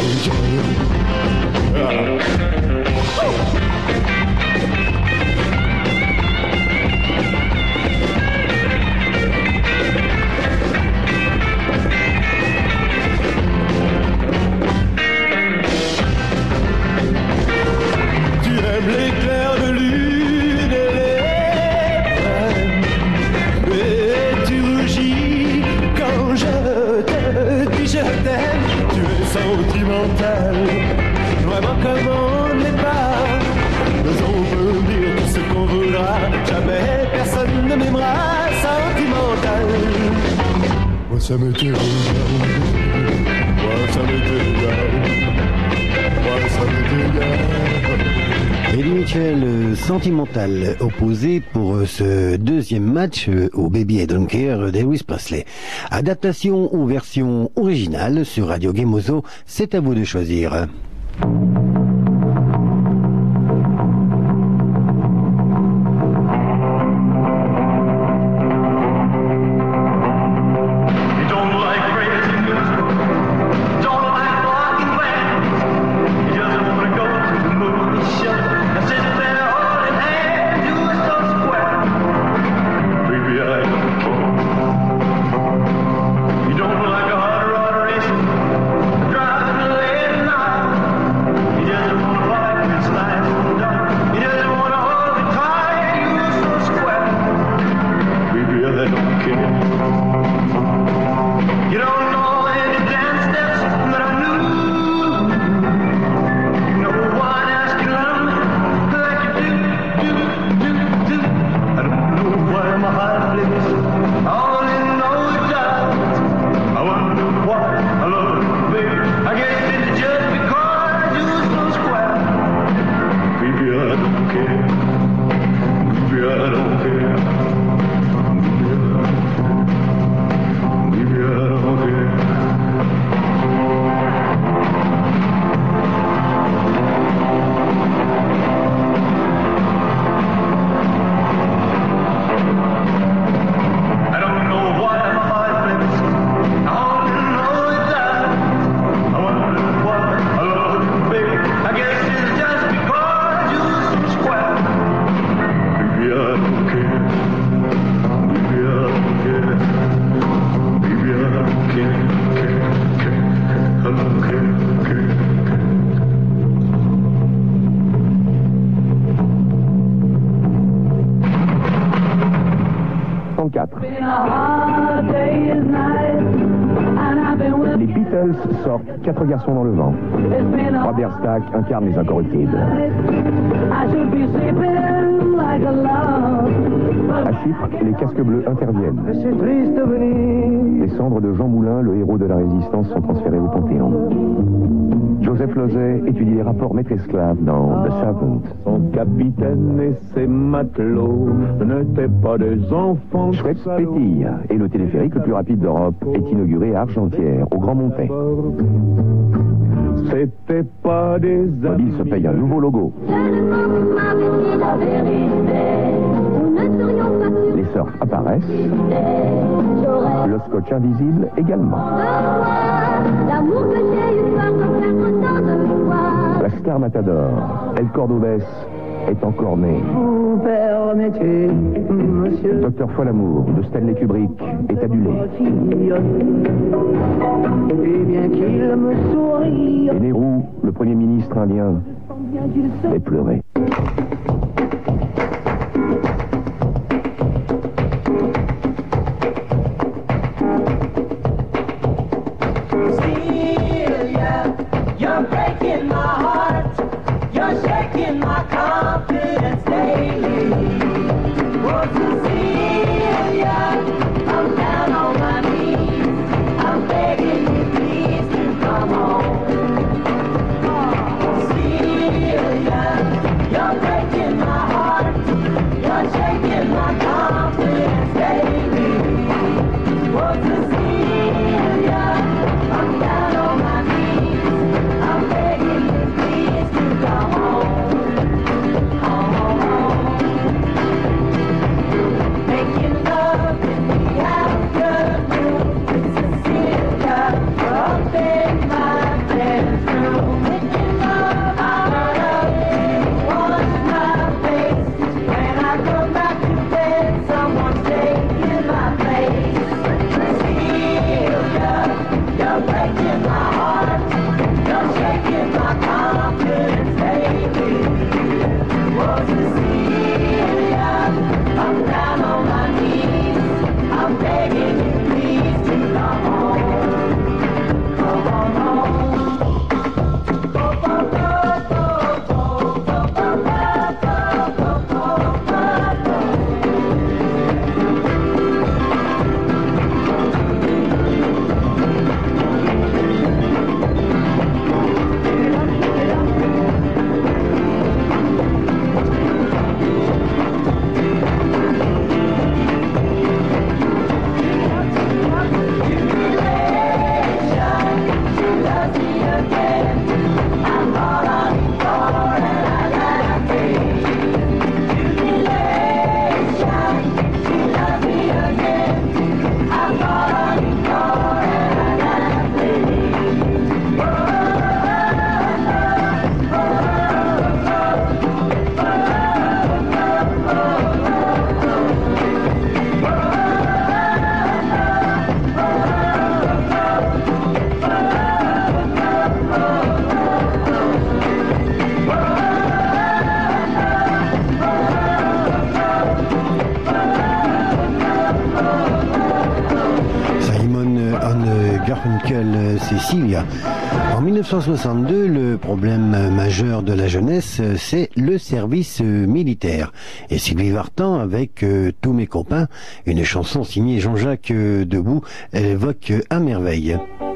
L'éclair de lune et les brèves. Et tu rougis quand je te dis je t'aime. Tu es sentimental, vraiment comme on n'est pas. Mais on peut dire tout ce qu'on voudra. m'oubliera, jamais personne ne m'aimera, sentimental. Moi ça m'était égal, moi ça m'était égal, moi ça m'était égal. Eddie Mitchell, Sentimental, opposé pour ce deuxième match au Baby I Don't Care d'Elvis Presley. Adaptation ou version originale sur Radio Gemozo, c'est à vous de choisir. Les Beatles sortent 4 garçons dans le vent. Robert Stack incarne les incorruptibles. À Chypre, les casques bleus interviennent. Les cendres de Jean Moulin, le héros de la résistance, sont transférées au Panthéon. Joseph Losey étudie les rapports maître-esclave dans The Servant. Son capitaine et ses matelots n'étaient pas des enfants. Schweppes pétille et le téléphérique le plus rapide d'Europe est inauguré à Argentière, au Grand Montet. C'était pas des Mobile se paye un nouveau logo. Les surfs apparaissent. Le scotch invisible également. La star Matador, El Cordobès, est encore né. Docteur Folamour de Stanley Kubrick est adulé. Et Nehru, le premier ministre indien, est pleuré. You're breaking my heart, you're shaking my confidence daily. Oh, Cecilia, I'm down on my knees, I'm begging you please to come home. Oh, Cecilia, you're breaking musical Cecilia. En 1962, le problème majeur de la jeunesse, c'est le service militaire. Et Sylvie Vartan, avec tous mes copains, une chanson signée Jean-Jacques Debout, elle évoque à merveille.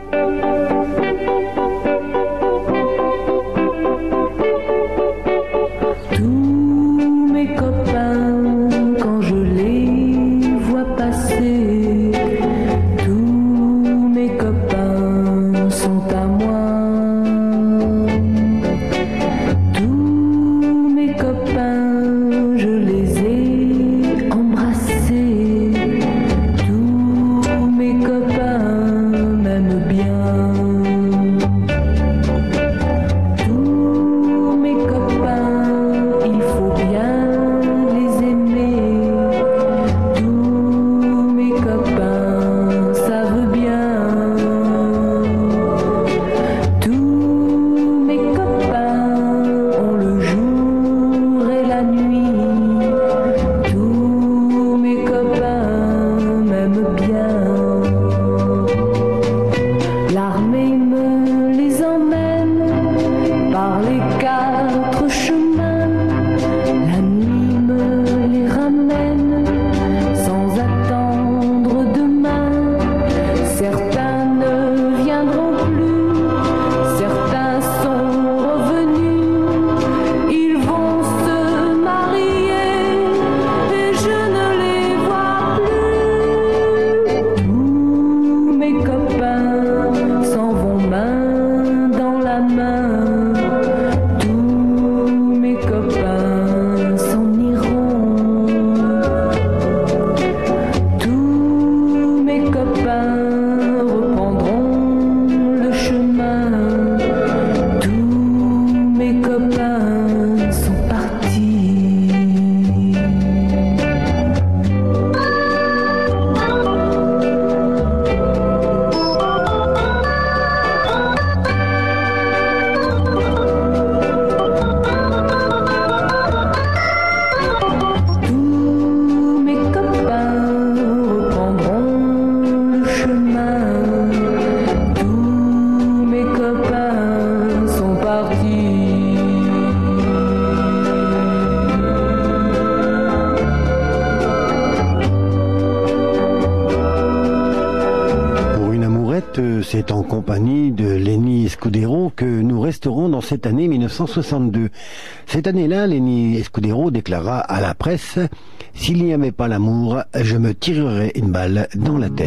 C'est en compagnie de Lenny Escudero que nous resterons dans cette année 1962. Cette année-là, Lenny Escudero déclara à la presse « S'il n'y avait pas l'amour, je me tirerais une balle dans la tête ».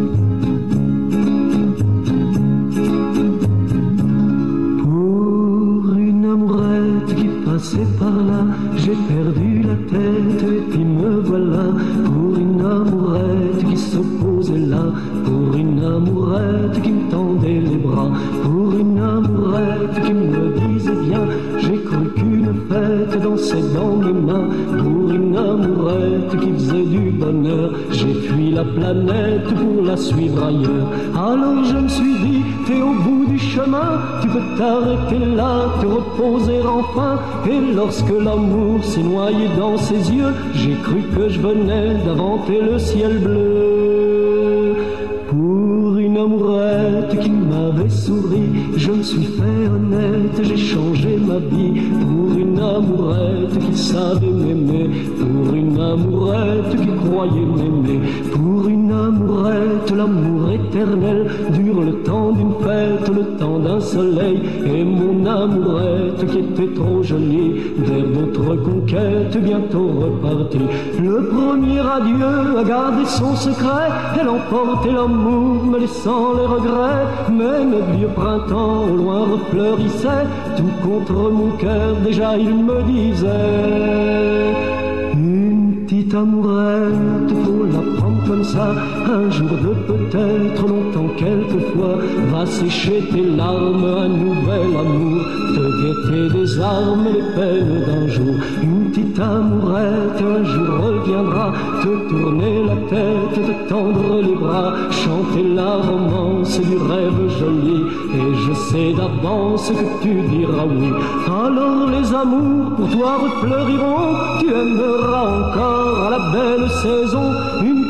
Pour une amourette qui passait par là, j'ai perdu la tête et puis me voilà. Pour une amourette qui s'opposait là, pour une amourette qui me tendait les bras, pour une amourette qui me disait viens, j'ai cru qu'une fête dansait dans mes mains, pour une amourette qui faisait du bonheur, j'ai fui la planète pour la suivre ailleurs. Alors je me suis dit, t'es au bout du chemin, tu peux t'arrêter là, te reposer enfin, et lorsque l'amour s'est noyé dans ses yeux, j'ai cru que je venais d'inventer le ciel bleu. Pour une amourette qui m'avait souri, je me suis fait honnête, j'ai changé ma vie. Pour une amourette qui savait m'aimer, pour une amourette qui croyait m'aimer, pour une amourette, l'amour éternel dure le temps d'une fête, le temps d'un soleil. Et mon amourette qui était trop jolie, vers d'autres conquêtes bientôt repartie. Le premier adieu a gardé son secret, elle emportait l'amour, me laissant les regrets. Mais le vieux printemps au loin refleurissait, tout contre mon cœur déjà il me disait: une petite amourette, faut la prendre comme ça, un jour de peut-être, longtemps quelquefois, va sécher tes larmes, un nouvel amour, te guetter des armes, les peines d'un jour. Une petite amourette, un jour reviendra, te tourner la tête, te tendre les bras, chanter la romance du rêve joli, et je sais d'avance que tu diras oui. Alors les amours pour toi refleuriront, tu aimeras encore à la belle saison une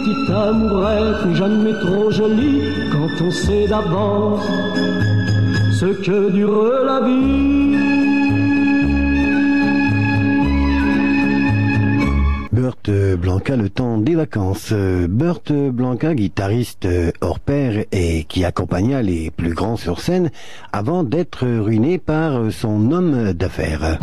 petite amourette n'est jamais trop jolie quand on sait d'avance ce que dure la vie. Burt Blanca, le temps des vacances. Burt Blanca, guitariste hors pair et qui accompagna les plus grands sur scène avant d'être ruiné par son homme d'affaires.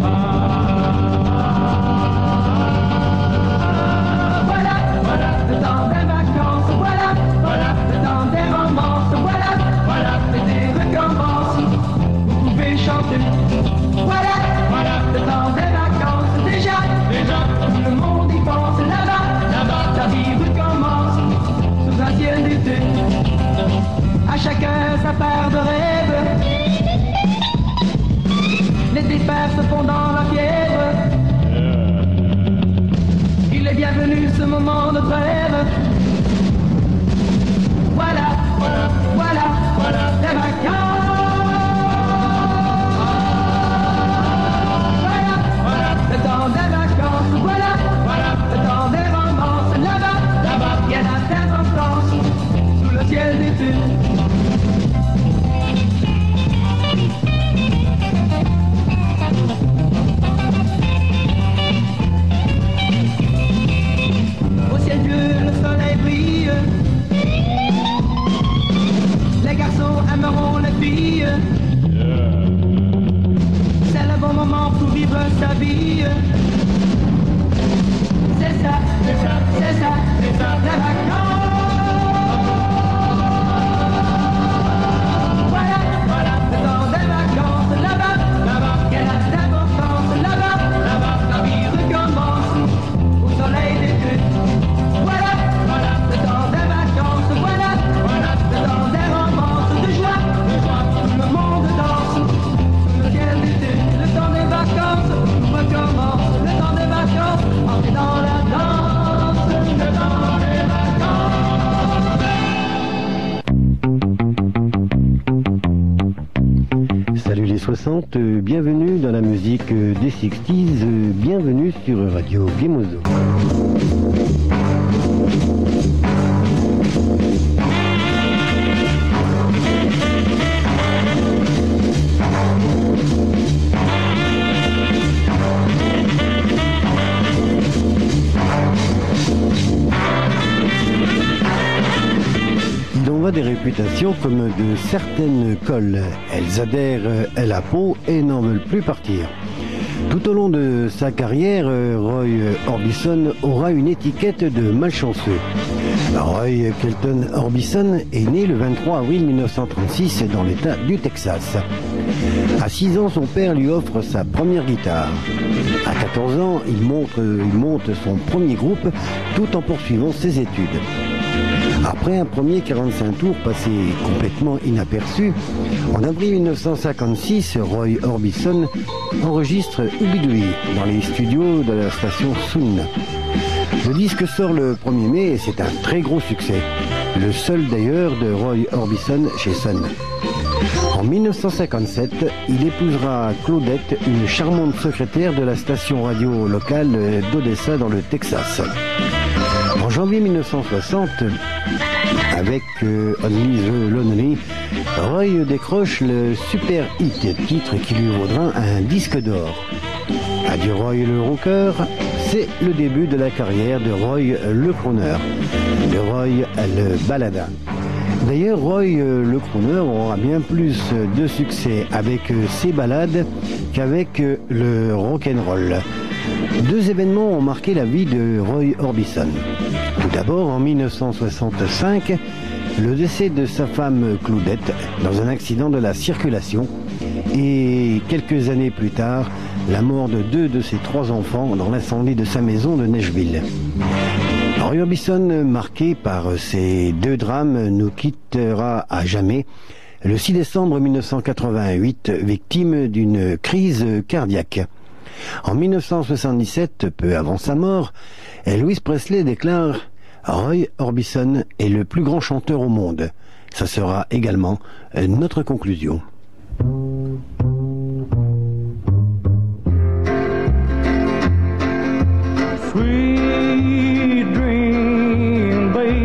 À chacun sa part de rêve. Les départs se font dans la fièvre. Il est bienvenu ce moment de trêve. Voilà, voilà, les vacances. Voilà, le temps des vacances. Voilà, le temps des romances. Là-bas, il y a la terre en France, sous le ciel d'été. Au ciel bleu, le soleil brille. Les garçons aimeront les filles. C'est le bon moment pour vivre sa vie. C'est ça, les vacances. Voilà, le temps des vacances. Là-bas, il y a l'importance. Là-bas, la vie recommence au soleil d'été. Voilà, le temps des vacances. Voilà, le temps des romances, de joie. Tout le monde danse sous le ciel d'été. Le temps des vacances recommence. Le temps des vacances, entrez dans la danse. Le temps des vacances. Salut les 60, bienvenue dans la musique des 60s, bienvenue sur Radio Gemozo. Il en va des réputations comme de certaines colles. Elles adhèrent à la peau et n'en veulent plus partir. Tout au long de sa carrière, Roy Orbison aura une étiquette de malchanceux. Roy Kelton Orbison est né le 23 avril 1936 dans l'État du Texas. À 6 ans, son père lui offre sa première guitare. À 14 ans, il monte son premier groupe tout en poursuivant ses études. Après un premier 45 tours passé complètement inaperçu, en avril 1956, Roy Orbison enregistre Oubidouille dans les studios de la station Sun. Le disque sort le 1er mai et c'est un très gros succès, le seul d'ailleurs de Roy Orbison chez Sun. En 1957, il épousera Claudette, une charmante secrétaire de la station radio locale d'Odessa dans le Texas. En janvier 1960, avec Only the Lonely, Roy décroche le super hit, titre qui lui vaudra un disque d'or. Adieu Roy le rocker, c'est le début de la carrière de Roy le crooner, de Roy le baladin. D'ailleurs, Roy le crooner aura bien plus de succès avec ses ballades qu'avec le rock'n'roll. Deux événements ont marqué la vie de Roy Orbison. Tout d'abord, en 1965, le décès de sa femme Claudette dans un accident de la circulation et quelques années plus tard, la mort de 2 de ses 3 enfants dans l'incendie de sa maison de Nashville. Roy Orbison, marqué par ces 2 drames, nous quittera à jamais le 6 décembre 1988, victime d'une crise cardiaque. En 1977, peu avant sa mort, Elvis Presley déclare « Roy Orbison est le plus grand chanteur au monde ». Ça sera également notre conclusion. Sweet dream, baby.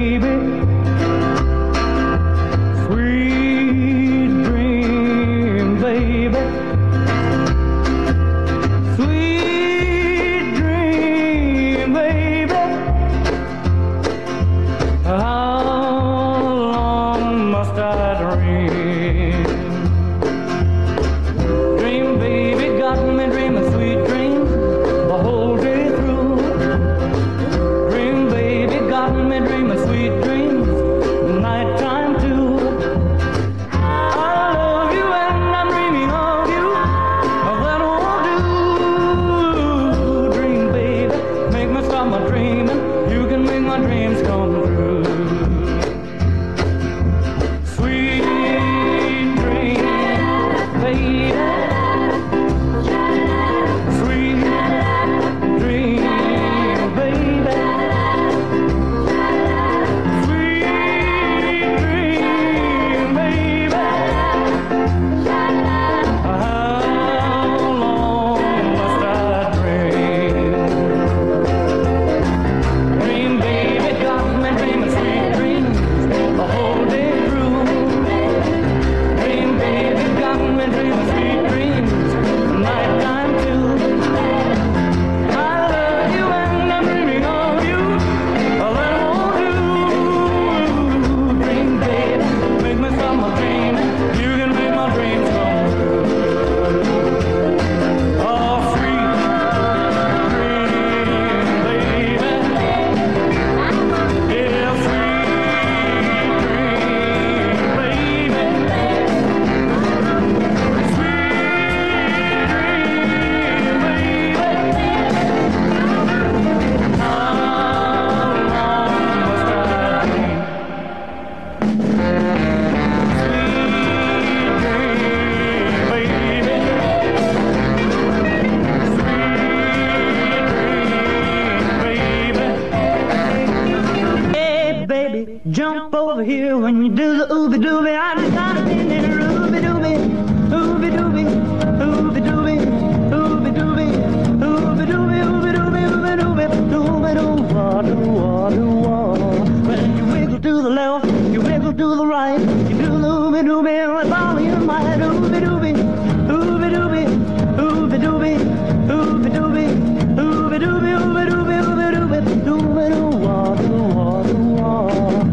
jump over here when you do the ooby dooby. I just got a minute, ooby dooby, ooby dooby, ooby dooby, ooby dooby, ooby dooby, ooby dooby, ooby dooby, dooby doo, wah, doo, wah. When you wiggle to the left, you wiggle to the right, you do the ooby dooby with all your might, ooby dooby, ooby dooby, ooby dooby, ooby dooby, ooby dooby, ooby dooby, ooby dooby, dooby doo, wah, doo, wah, doo, wah.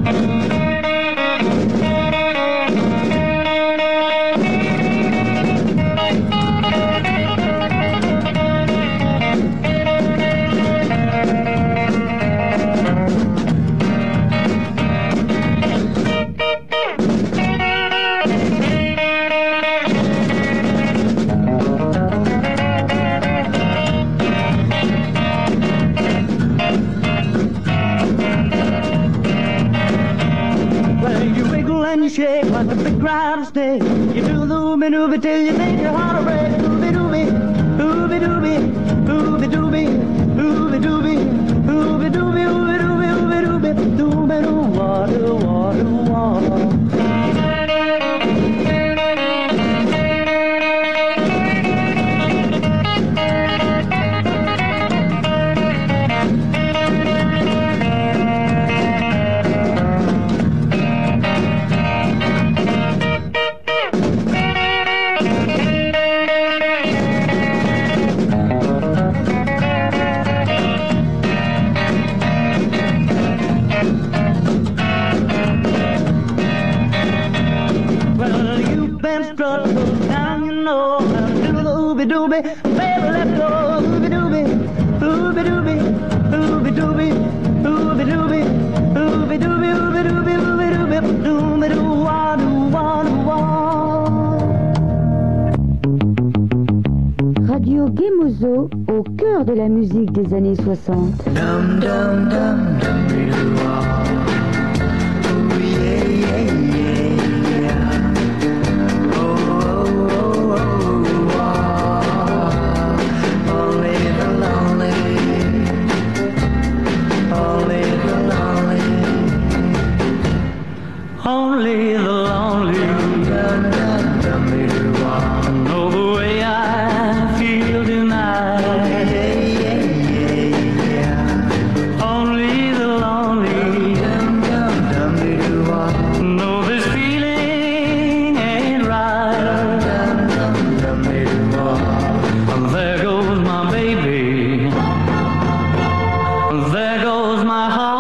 Shake like a big rattlesnake. You do the ooby dooby till you think your heart will break. Ooby dooby, ooby dooby, ooby dooby, ooby dooby, ooby dooby, ooby dooby, ooby dooby, dooby doo, wah, doo, wah, doo, wah. Dooby, baby, let's go. Ooby dooby, ooby dooby, ooby dooby, ooby dooby, ooby dooby, ooby dooby, ooby dooby, dooby doo, wah, doo, wah, doo, wah. Radio Gemozo, au cœur de la musique des années 60. Dum dum dum dum doo, wah. Ooh, yeah, yeah, yeah, yeah. Oh, oh, oh, oh. Only the lonely know the way I feel tonight. Only the lonely know this feeling ain't right. There goes my baby, there goes my heart.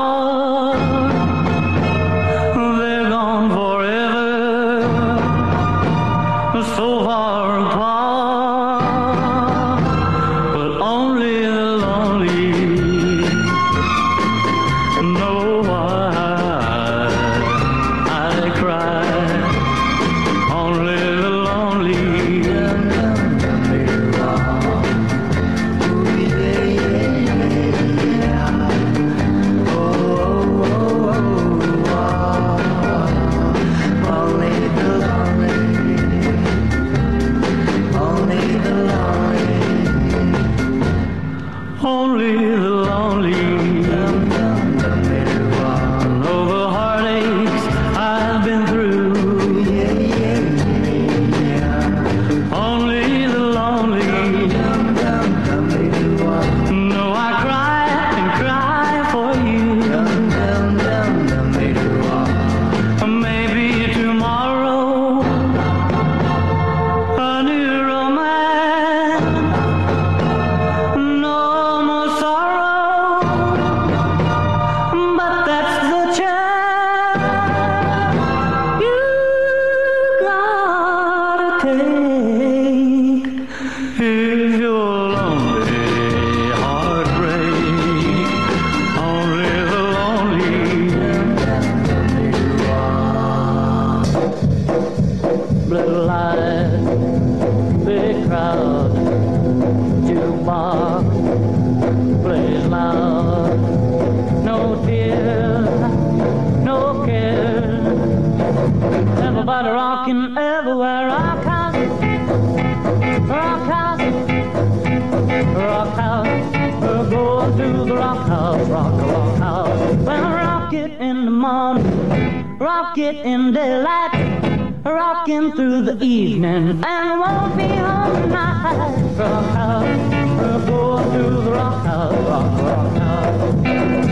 Everybody rocking everywhere. Rock house, rock house, rock house. We're going to the rock house, rock house. Well, rock it in the morning, rock it in daylight, rocking through the evening, and won't be home tonight. Rock house, we'll go to the rock house, rock house.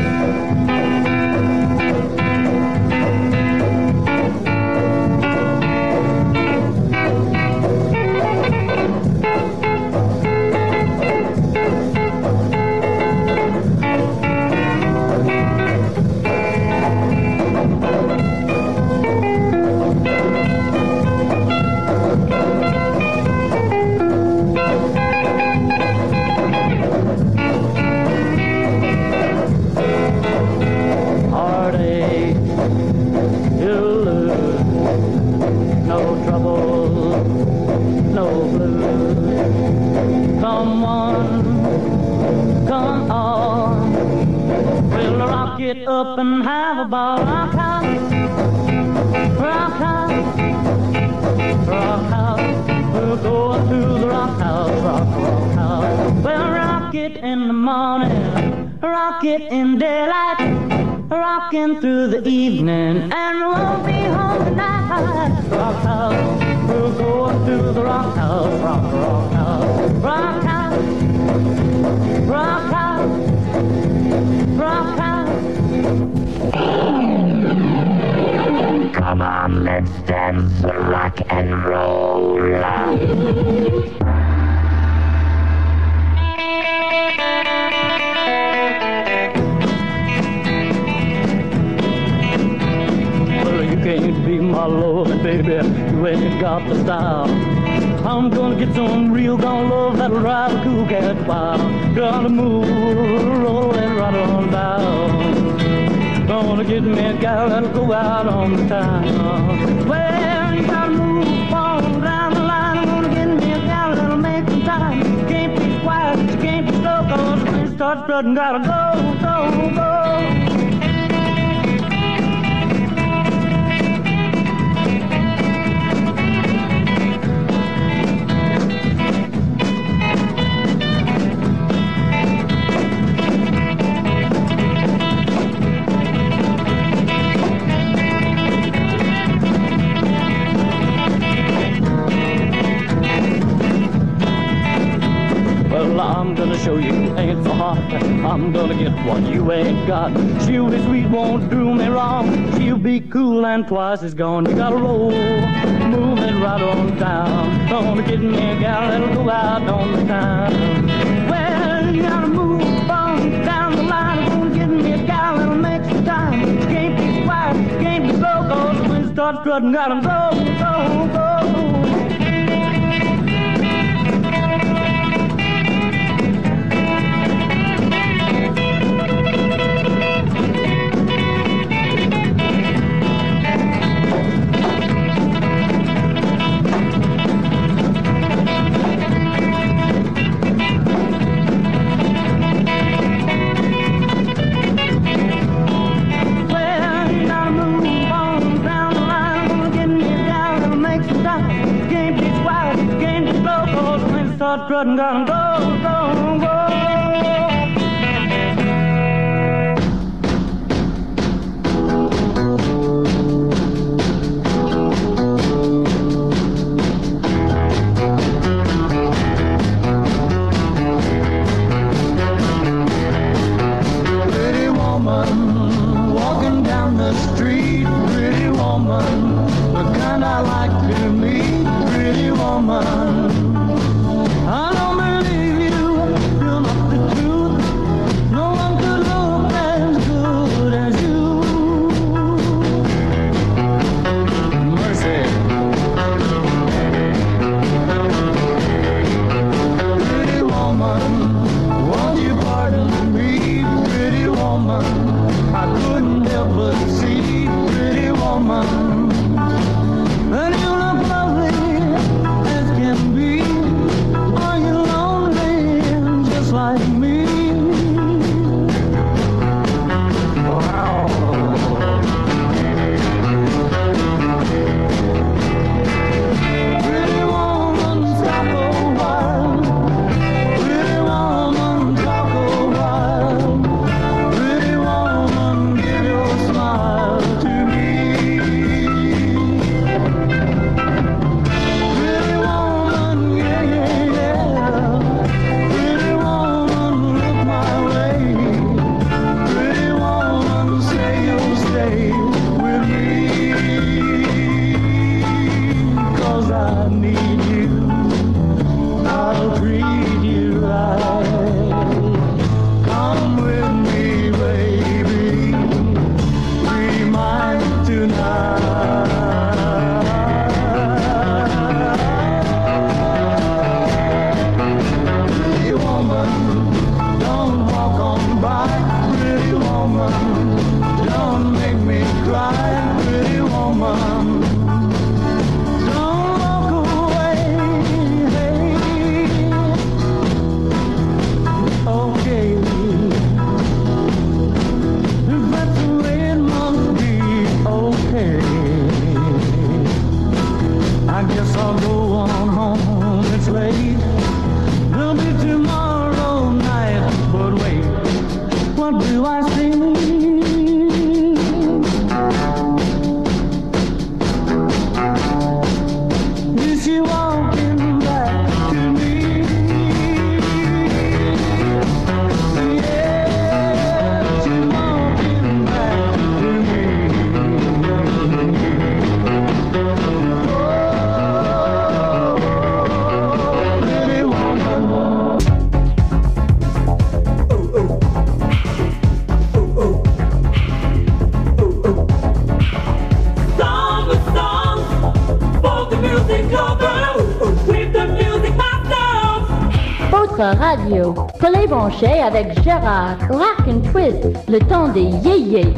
Up and have a ball. Rock house, rock house, rock house. We'll go to the rock house, rock house. We'll rock it in the morning, rock it in daylight, rocking through the evening, and we'll be home tonight. Rock house, we'll go to the rock house, rock house, rock house, rock house, rock house. Come on, let's dance, rock and roll. Well, you can't be my loving, baby. You ain't got the style. I'm gonna get some real gone love that'll drive a cool cat wild. Gonna move, roll and right on down. Gonna get me a gal that'll go out on the town. Well, you gotta move on down the line. I'm gonna get me a gal that'll make some time. You can't be quiet, you can't be slow, cause when you start strutting, gotta go, go, go. I'm gonna show you ain't so hard. I'm gonna get what you ain't got. She'll be sweet, won't do me wrong. She'll be cool and twice as gone. You gotta roll, move it right on down. Gonna get me a gal that'll go out on the town. Well, you gotta move on down the line. Gonna get me a gal that'll make some time. You can't be quiet, you can't be slow, cause when you start strutting, gotta go, go, go. Start strutting, gotta go, go, go. Pretty woman, walking down the street. Pretty woman, the kind I like to meet. Pretty woman, I don't believe you, you're not the truth. No one could look as good as you. Mercy. Pretty woman, won't you pardon me? Pretty woman, I couldn't help but see. Pretty woman, and you look lovely as can be. Are you lonely just like me? Wow. Pretty woman, stop a while. Pretty woman, talk a while. Pretty woman, give your smile to me. Don't make me cry, pretty woman. Don't walk away. Okay. If that's the way it must be, okay. I guess I'll go on home, it's late. There'll be tomorrow night, but wait, what do I see? Is she walking back to me? Yeah, she's walking back to me. Pretty woman. Song with song for the music lover with the music masters. Votre radio, Collet Bonchet avec Gérard, Rock and Twist, le temps des yéyés.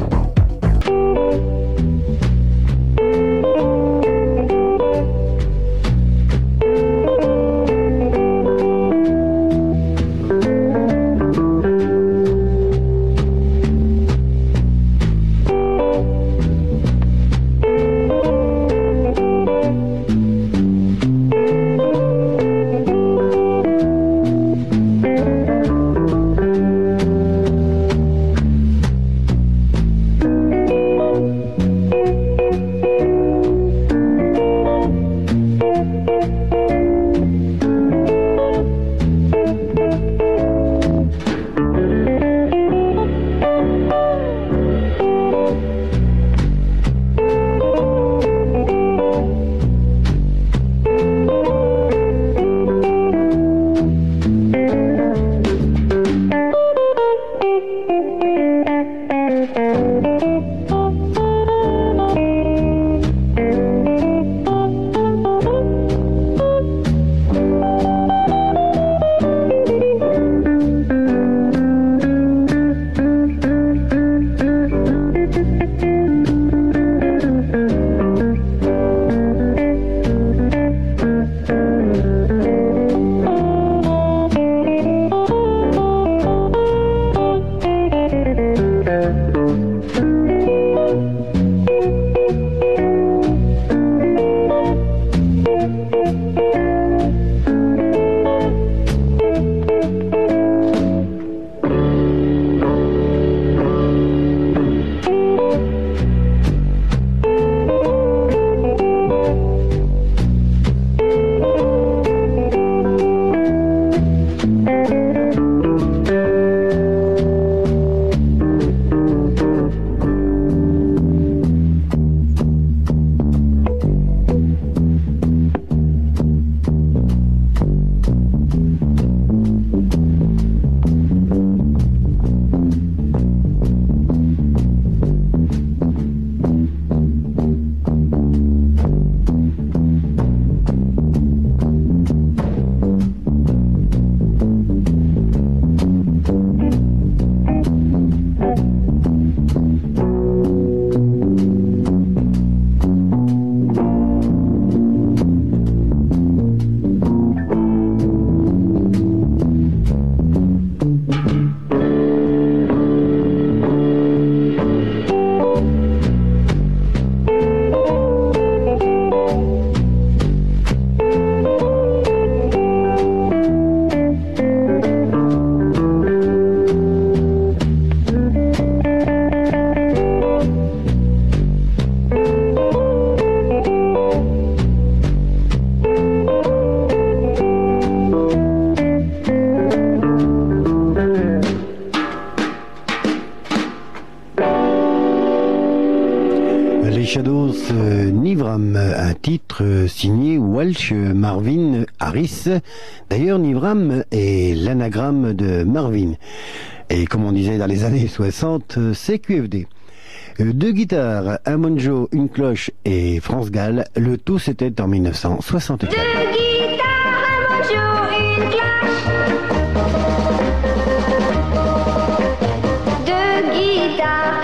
Shadows, Nivram, un titre signé Walsh Marvin Harris. D'ailleurs, Nivram est l'anagramme de Marvin. Et comme on disait dans les années 60, c'est QFD. Deux guitares, un banjo, une cloche et France Gall. Le tout, c'était en 1964. Deux guitares, un banjo, une cloche. Deux guitares, un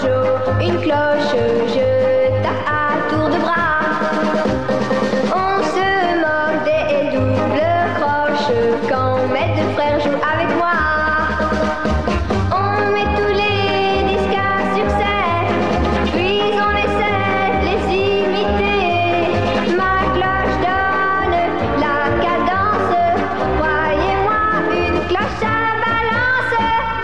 banjo, une cloche, je tape à tour de bras. On se moque des doubles croches quand mes deux frères jouent avec moi. On met tous les disques à succès, puis on essaie de les imiter. Ma cloche donne la cadence, croyez-moi, une cloche à balance.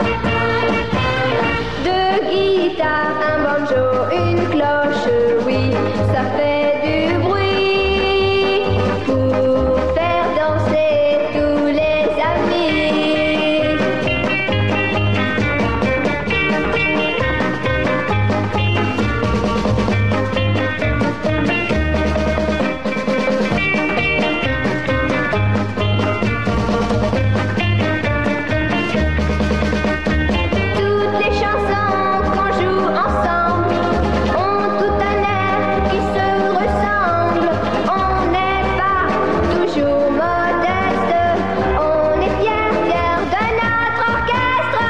Deux guitares, un banjo, une cloche, oui, ça fait du bruit pour faire danser tous les amis. Toutes les chansons qu'on joue ensemble ont tout un air qui se ressemble. On n'est pas toujours modeste, on est fiers de notre orchestre.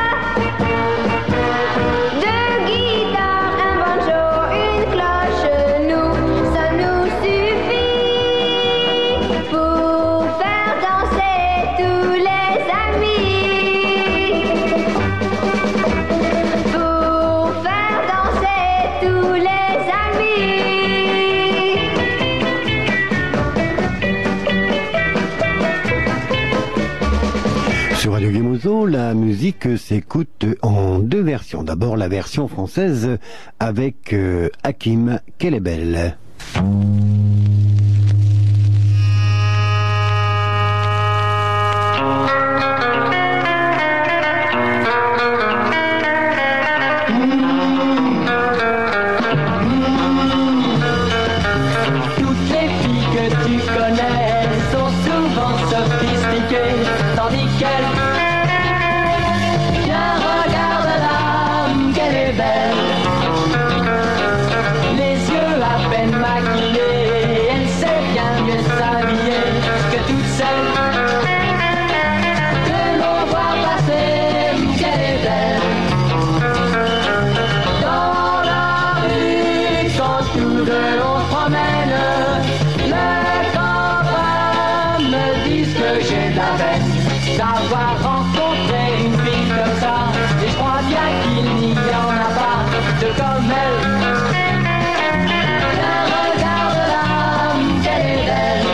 Deux guitares, un banjo, une cloche, nous, ça nous suffit pour faire danser tous les amis. Pour faire danser tous les amis. Sur Radio Gemozo, la musique s'écoute en deux versions. D'abord la version française avec Hakim Kelebel. Toutes les filles que tu connais sont souvent sophistiquées, tandis qu'elle, viens regarde-la, qu'elle est belle. Les yeux à peine maquillés, elle sait bien mieux s'habiller que toutes celles que l'on voit passer, qu'elle est belle. Dans la rue, quand tous deux on se promène, les copains me disent que j'ai de la peine d'avoir rencontré une fille comme ça. Et je crois bien qu'il n'y en a pas de comme elle. Viens, regarde-la, qu'elle est belle.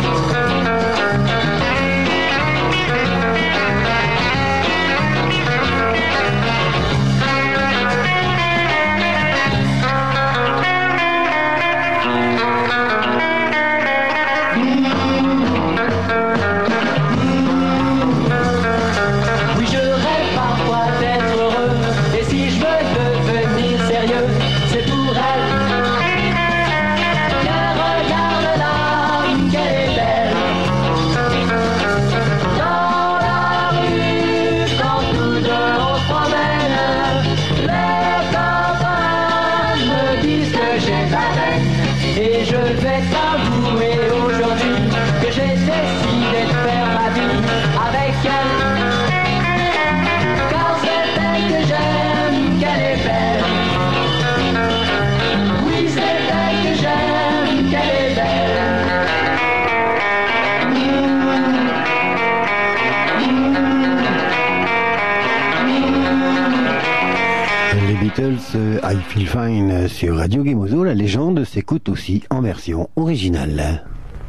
Oui, je rêve parfois d'être heureux, et si je veux devenir sérieux, c'est pour elle. Viens, regarde-la, qu'elle est belle. Dans la rue, quand tous deux on se promène, les copains me disent que j'ai de la peine. Et je vais t'avouer aujourd'hui que j'ai décidé de faire ma vie avec elle. Car c'est elle que j'aime, qu'elle est belle. Oui, c'est elle que j'aime, qu'elle est belle. Les Beatles, I Feel Fine sur Radio Gemozo, la légende s'écoute aussi en version originale.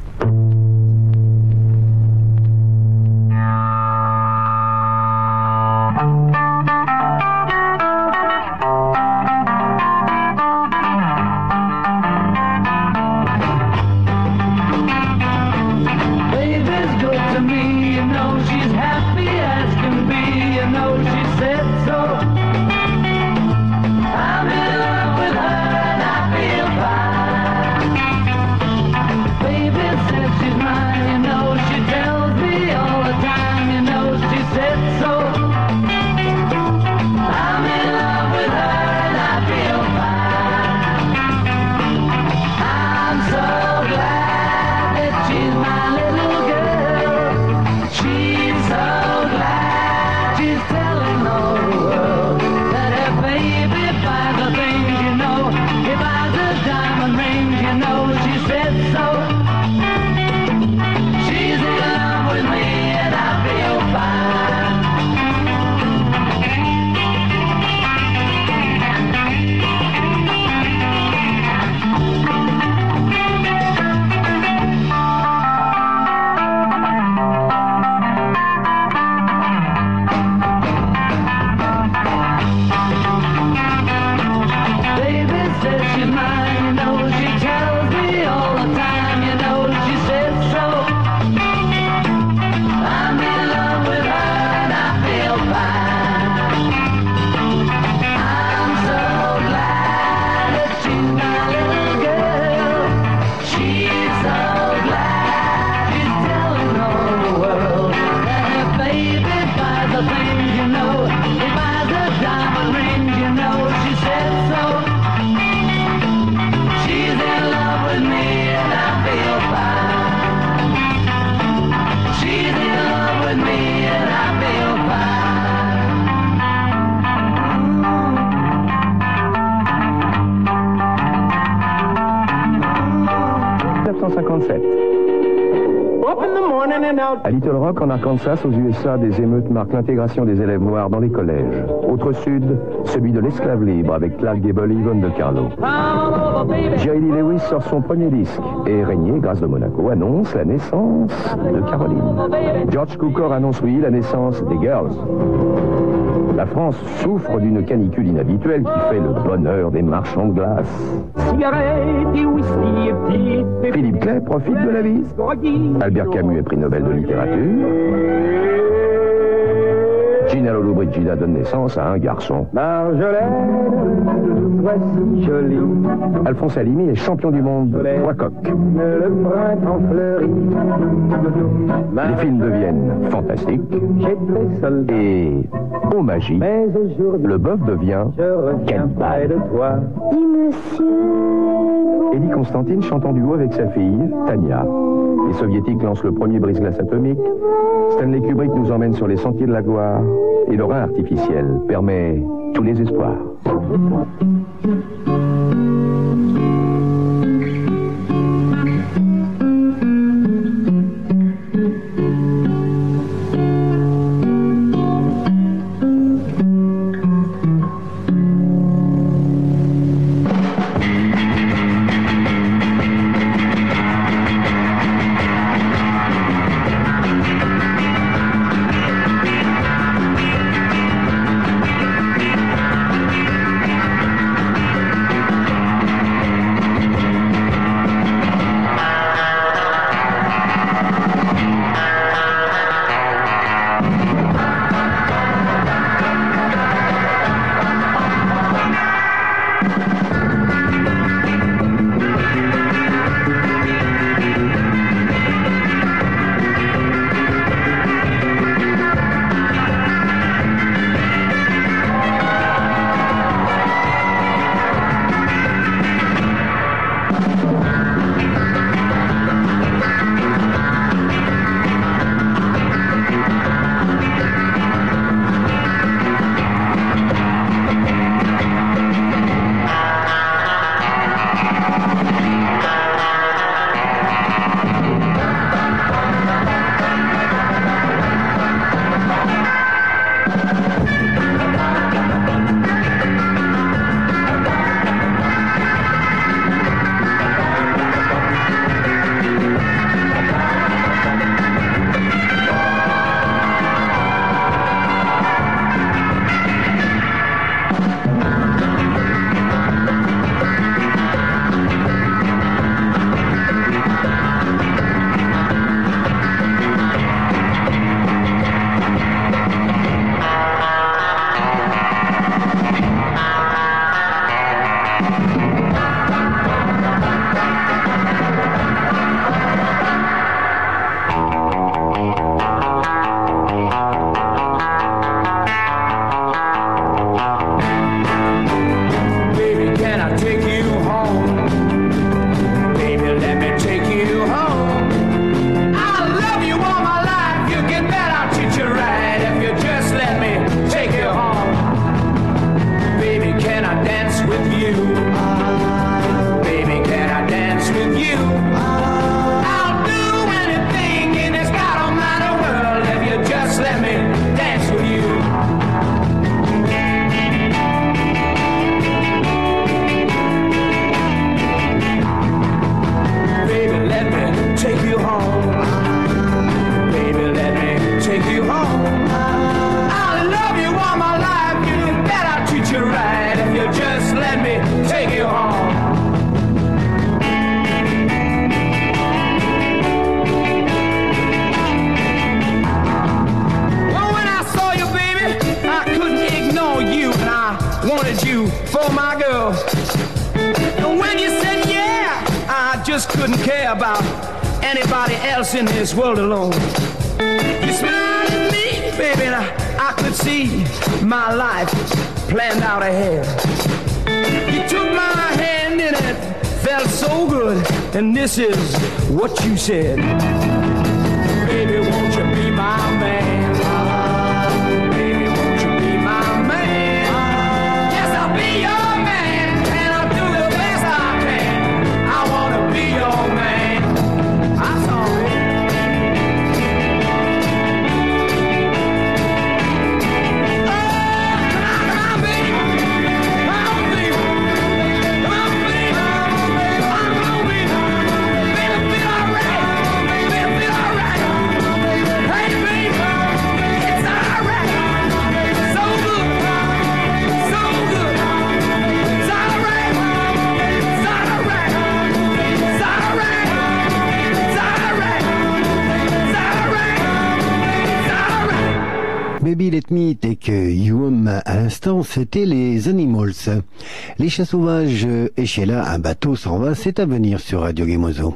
Baby's good to me, you know she's happy as can be, you know she said so. I'm in love with her and I feel fine. Baby said she 57. À Little Rock, en Arkansas, aux USA, des émeutes marquent l'intégration des élèves noirs dans les collèges. Autre sud, celui de l'esclave libre avec Clark Gable et Yvonne de Carlo. Jerry Lee Lewis sort son premier disque et Régnier, grâce de Monaco, annonce la naissance de Caroline. George Cukor annonce, oui, la naissance des Girls. La France souffre d'une canicule inhabituelle qui fait le bonheur des marchands de glace. Philippe Clay profite de la vie. Albert Camus est prix Nobel de littérature. Gina Lollobrigida donne naissance à un garçon. Marjolaine, voici jolie. Alphonse Alimi est champion du monde de poids coq. Le printemps fleurit. Les films deviennent fantastiques. Et, ô magie, le bœuf devient cannibale. Dis monsieur. Eddie Constantine chante en duo avec sa fille, Tania. Les soviétiques lancent le premier brise-glace atomique. Stanley Kubrick nous emmène sur les sentiers de la gloire. Et le rein artificiel permet tous les espoirs. just couldn't care about anybody else in this world alone. You smiled at me, baby, and I could see my life planned out ahead. You took my hand and it felt so good, and this is what you said. Baby, won't you be my man? Baby, won't you be my man? Yes, I'll be your man, and I'll do the best I can. I wanna be your man. Let Me Take You Home à l'instant, c'était les Animals. Les chats sauvages et Sheila, un bateau s'en va, c'est à venir sur Radio Gemozo.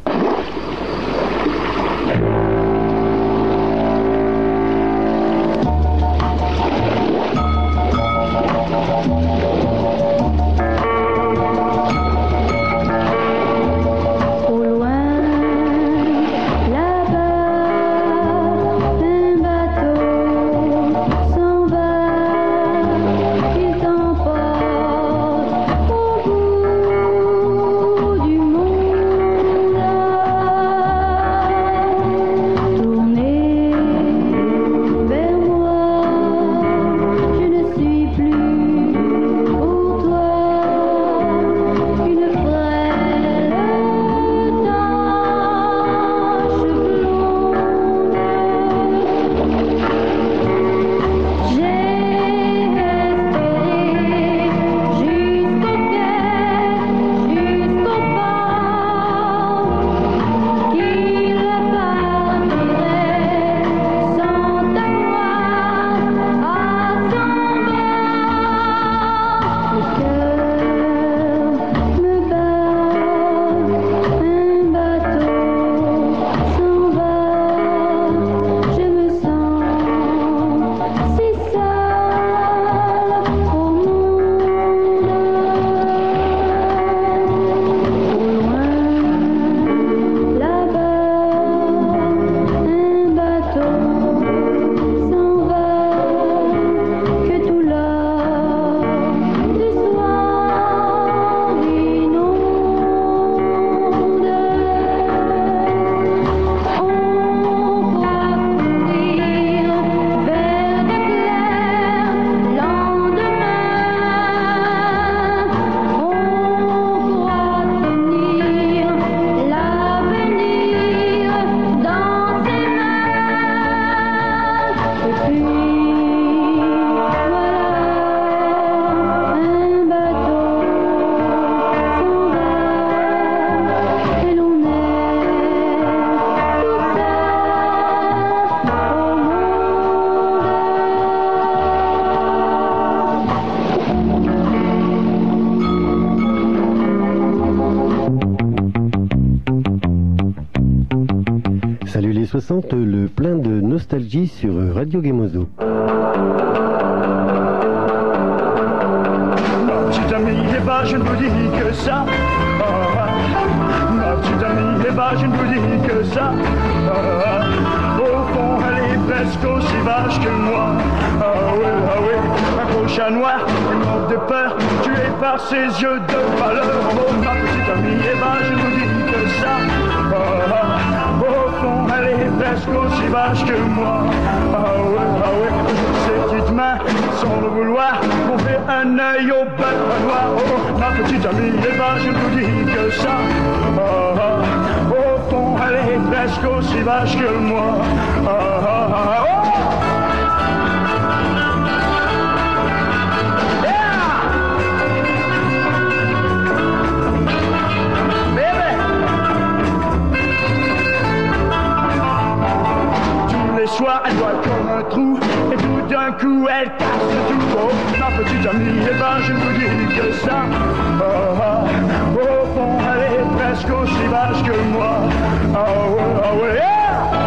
Le plein de nostalgie sur Radio Gemozo. Ma petite amie, eh ben, je ne vous dis que ça. Ma petite amie, eh ben, je ne vous dis que ça. Au fond, elle est presque aussi vache que moi. Ah ouais, un gros chat noir, une mort de peur, tué par ses yeux de valeur. Oh, ma petite amie, eh ben, je ne vous dis que ça. Au fond, elle est presque aussi vache que moi. Ah ouais, ces petites mains, sans le vouloir, m'ont fait un œil au bec noir. Oh, ma petite amie, eh ben, je vous dis que ça. Au fond, elle est presque aussi vache que moi. Oh. Soir, elle doit comme un trou, et tout d'un coup, elle casse tout. Oh, ma petite amie, eh ben, je vous dis que ça. Au fond, elle est presque aussi vache que moi. Ah ouais, yeah!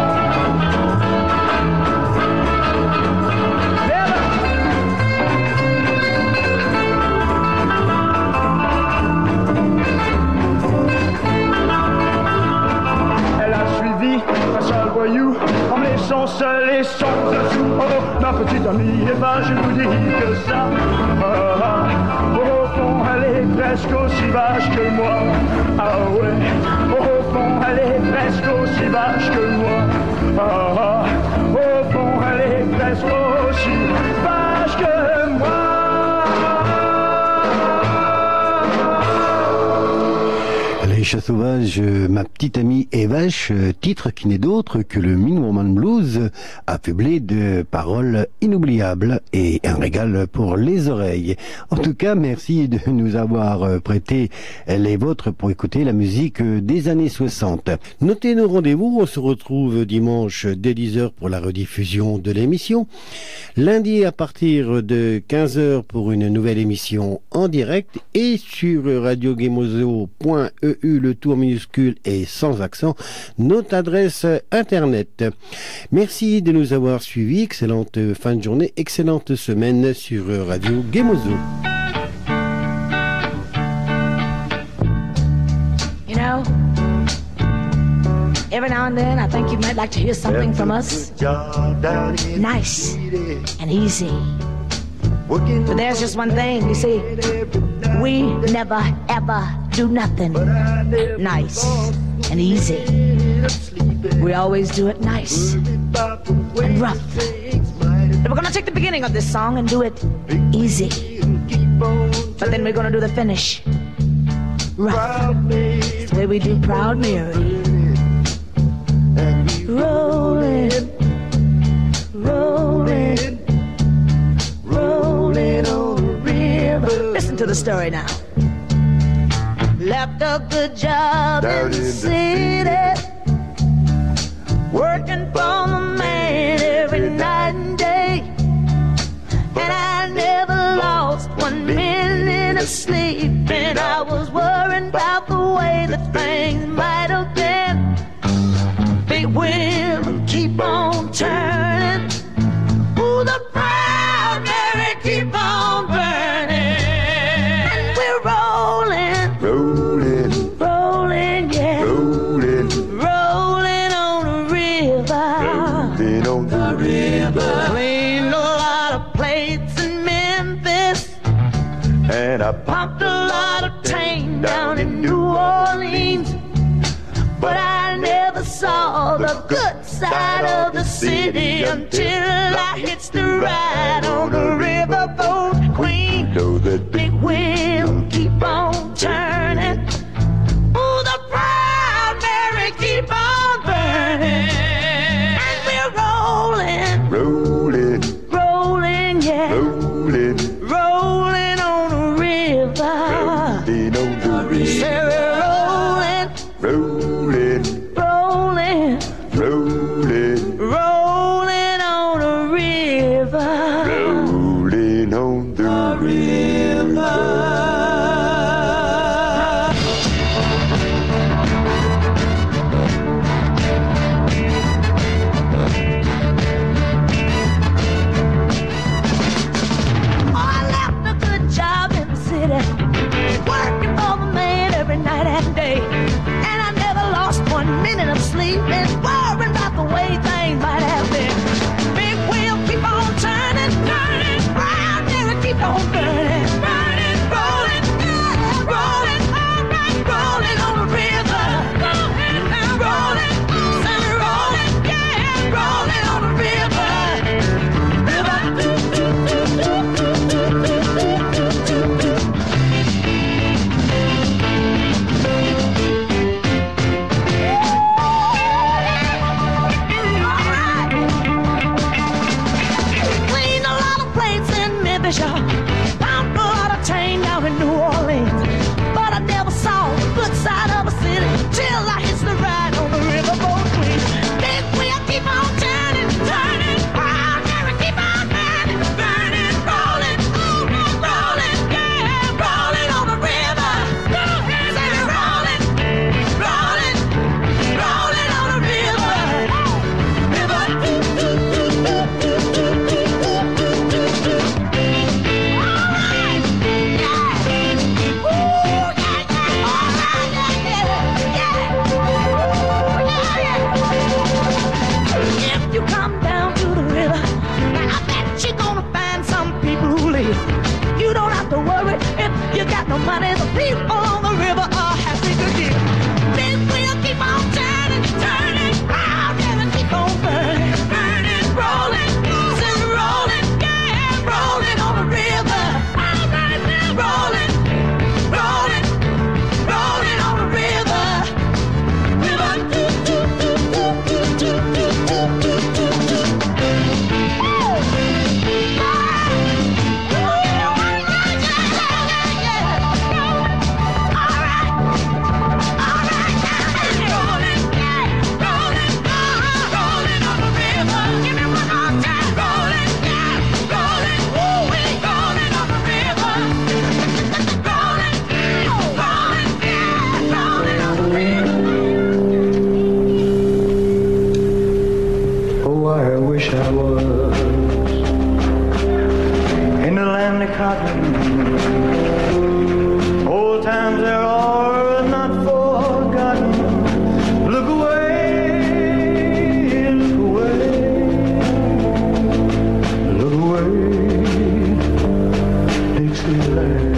Voyou, en me laissant seul et sans dessous. Oh, ma petite amie, eh ben, je vous dis que ça. Au fond, elle est presque aussi vache que moi. Ah ouais, au fond, elle est presque aussi vache que moi. Au fond, elle est presque aussi vache que moi. Chats sauvages, ma petite amie et vache, titre qui n'est d'autre que le Mean Woman Blues, affublé de paroles inoubliables et un régal pour les oreilles. En tout cas, merci de nous avoir prêté les vôtres pour écouter la musique des années 60. Notez nos rendez-vous, on se retrouve dimanche dès 10h pour la rediffusion de l'émission. Lundi à partir de 15h pour une nouvelle émission en direct et sur radiogemozo.eu, le tout en minuscule et sans accent, notre adresse internet. Merci de nous avoir suivis, excellente fin de journée, excellente semaine sur Radio Gemozo. You know, every now and then I think you might like to hear something from us. Nice and easy. But there's just one thing, you see, we never ever do nothing nice and easy. We always do it nice and rough. And we're gonna take the beginning of this song and do it easy. But then we're gonna do the finish rough. It's the way we do Proud Mary. Rolling, rolling, rolling on the river. Listen to the story now. Left a good job in the city, working for the man every night and day. And I never lost 1 minute of sleep, and I was worried about the way that things might have been. Big wheel keep on turning. Ooh, the Proud Mary keep on burning. And we're rolling, rolling, rolling, yeah, rolling, rolling on the river, rolling on the river. Cleaned a lot of plates in Memphis, and I pumped a lot of tang down in New Orleans. But I never saw the good side of the city until I hitched the ride on the riverboat queen. Know that big wheel keep on turning. Ooh, the Proud Mary keep on burning. And we're rolling, rolling, rolling, yeah, rolling, rolling on the river, rolling on the river. Say we're rolling, rolling, rolling, rolling, rolling on the river, rolling on the river. I left a good job in the city, working for the man every night and day. And I never lost 1 minute of sleep, and worrying about the way things might have been. Big wheel keep on turning, turning, Proud Mary keep on burning, burning, rolling, yeah, rolling, all right, rolling on the river, rolling, rolling, rolling, yeah, rolling on the river, cleaned a lot of plates in Memphis, y'all. Pumped a lot of tang down in New Orleans. But I never saw the good side of a city till I hitched the ride on the riverboat queen. Big wheel keep on turning, turning, Proud Mary keep on burning, burning, rolling, rolling, yeah, rolling on the river, rolling, rolling, rolling, rolling on the river, if you come down to the river, I bet you're gonna find some people who live. You don't have to worry if you got no money. The people on the river are happy to give. Big wheel keep on turning, turning, Proud Mary keep on burning, burning, rolling, rolling, yeah, rolling on the river, rolling, rolling, rolling on the river. times there are not forgotten. Look away, look away, look away, Dixieland.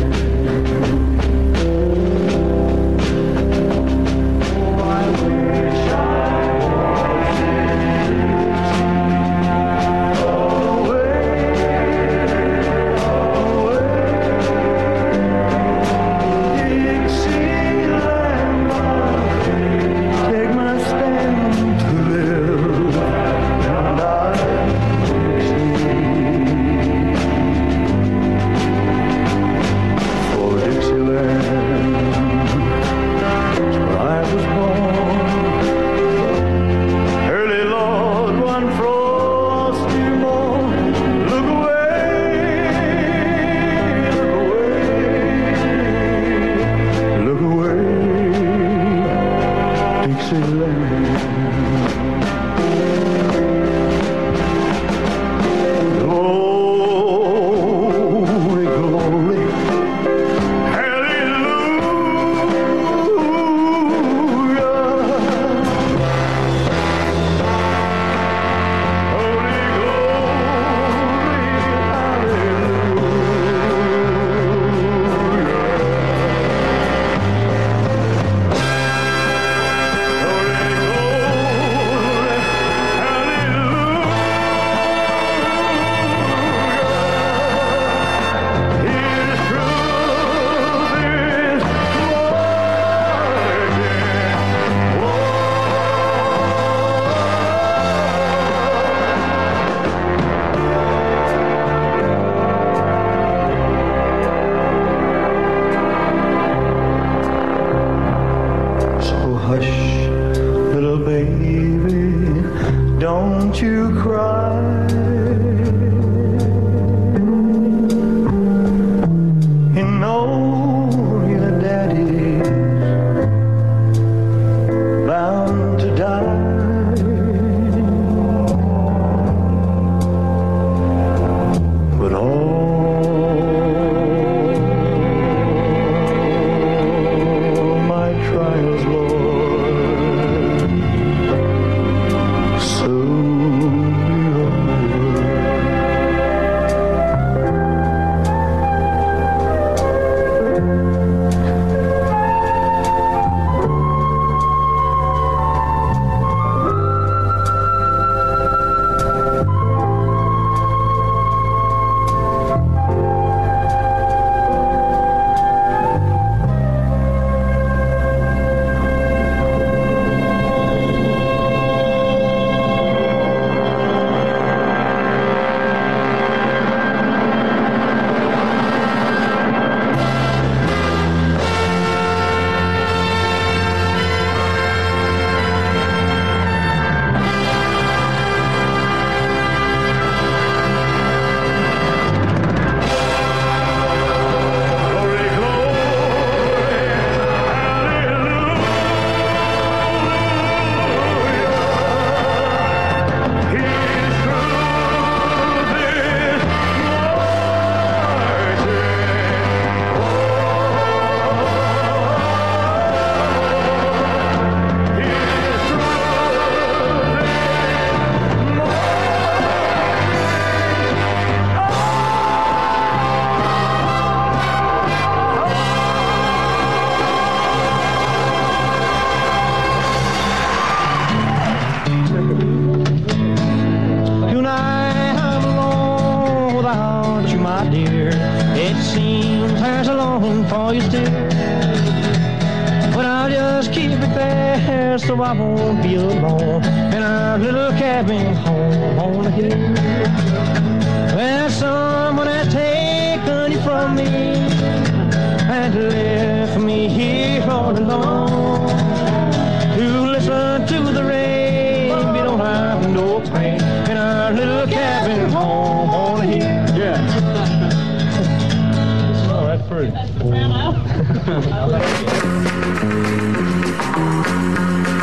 for you still. But I'll just keep it there so I won't be alone in our little cabin home on the hill. There's someone that's taken you from me and left me here all alone to listen to the rain. We don't have no pain in our little cabin home on the hill. Yeah. Oh, that's pretty.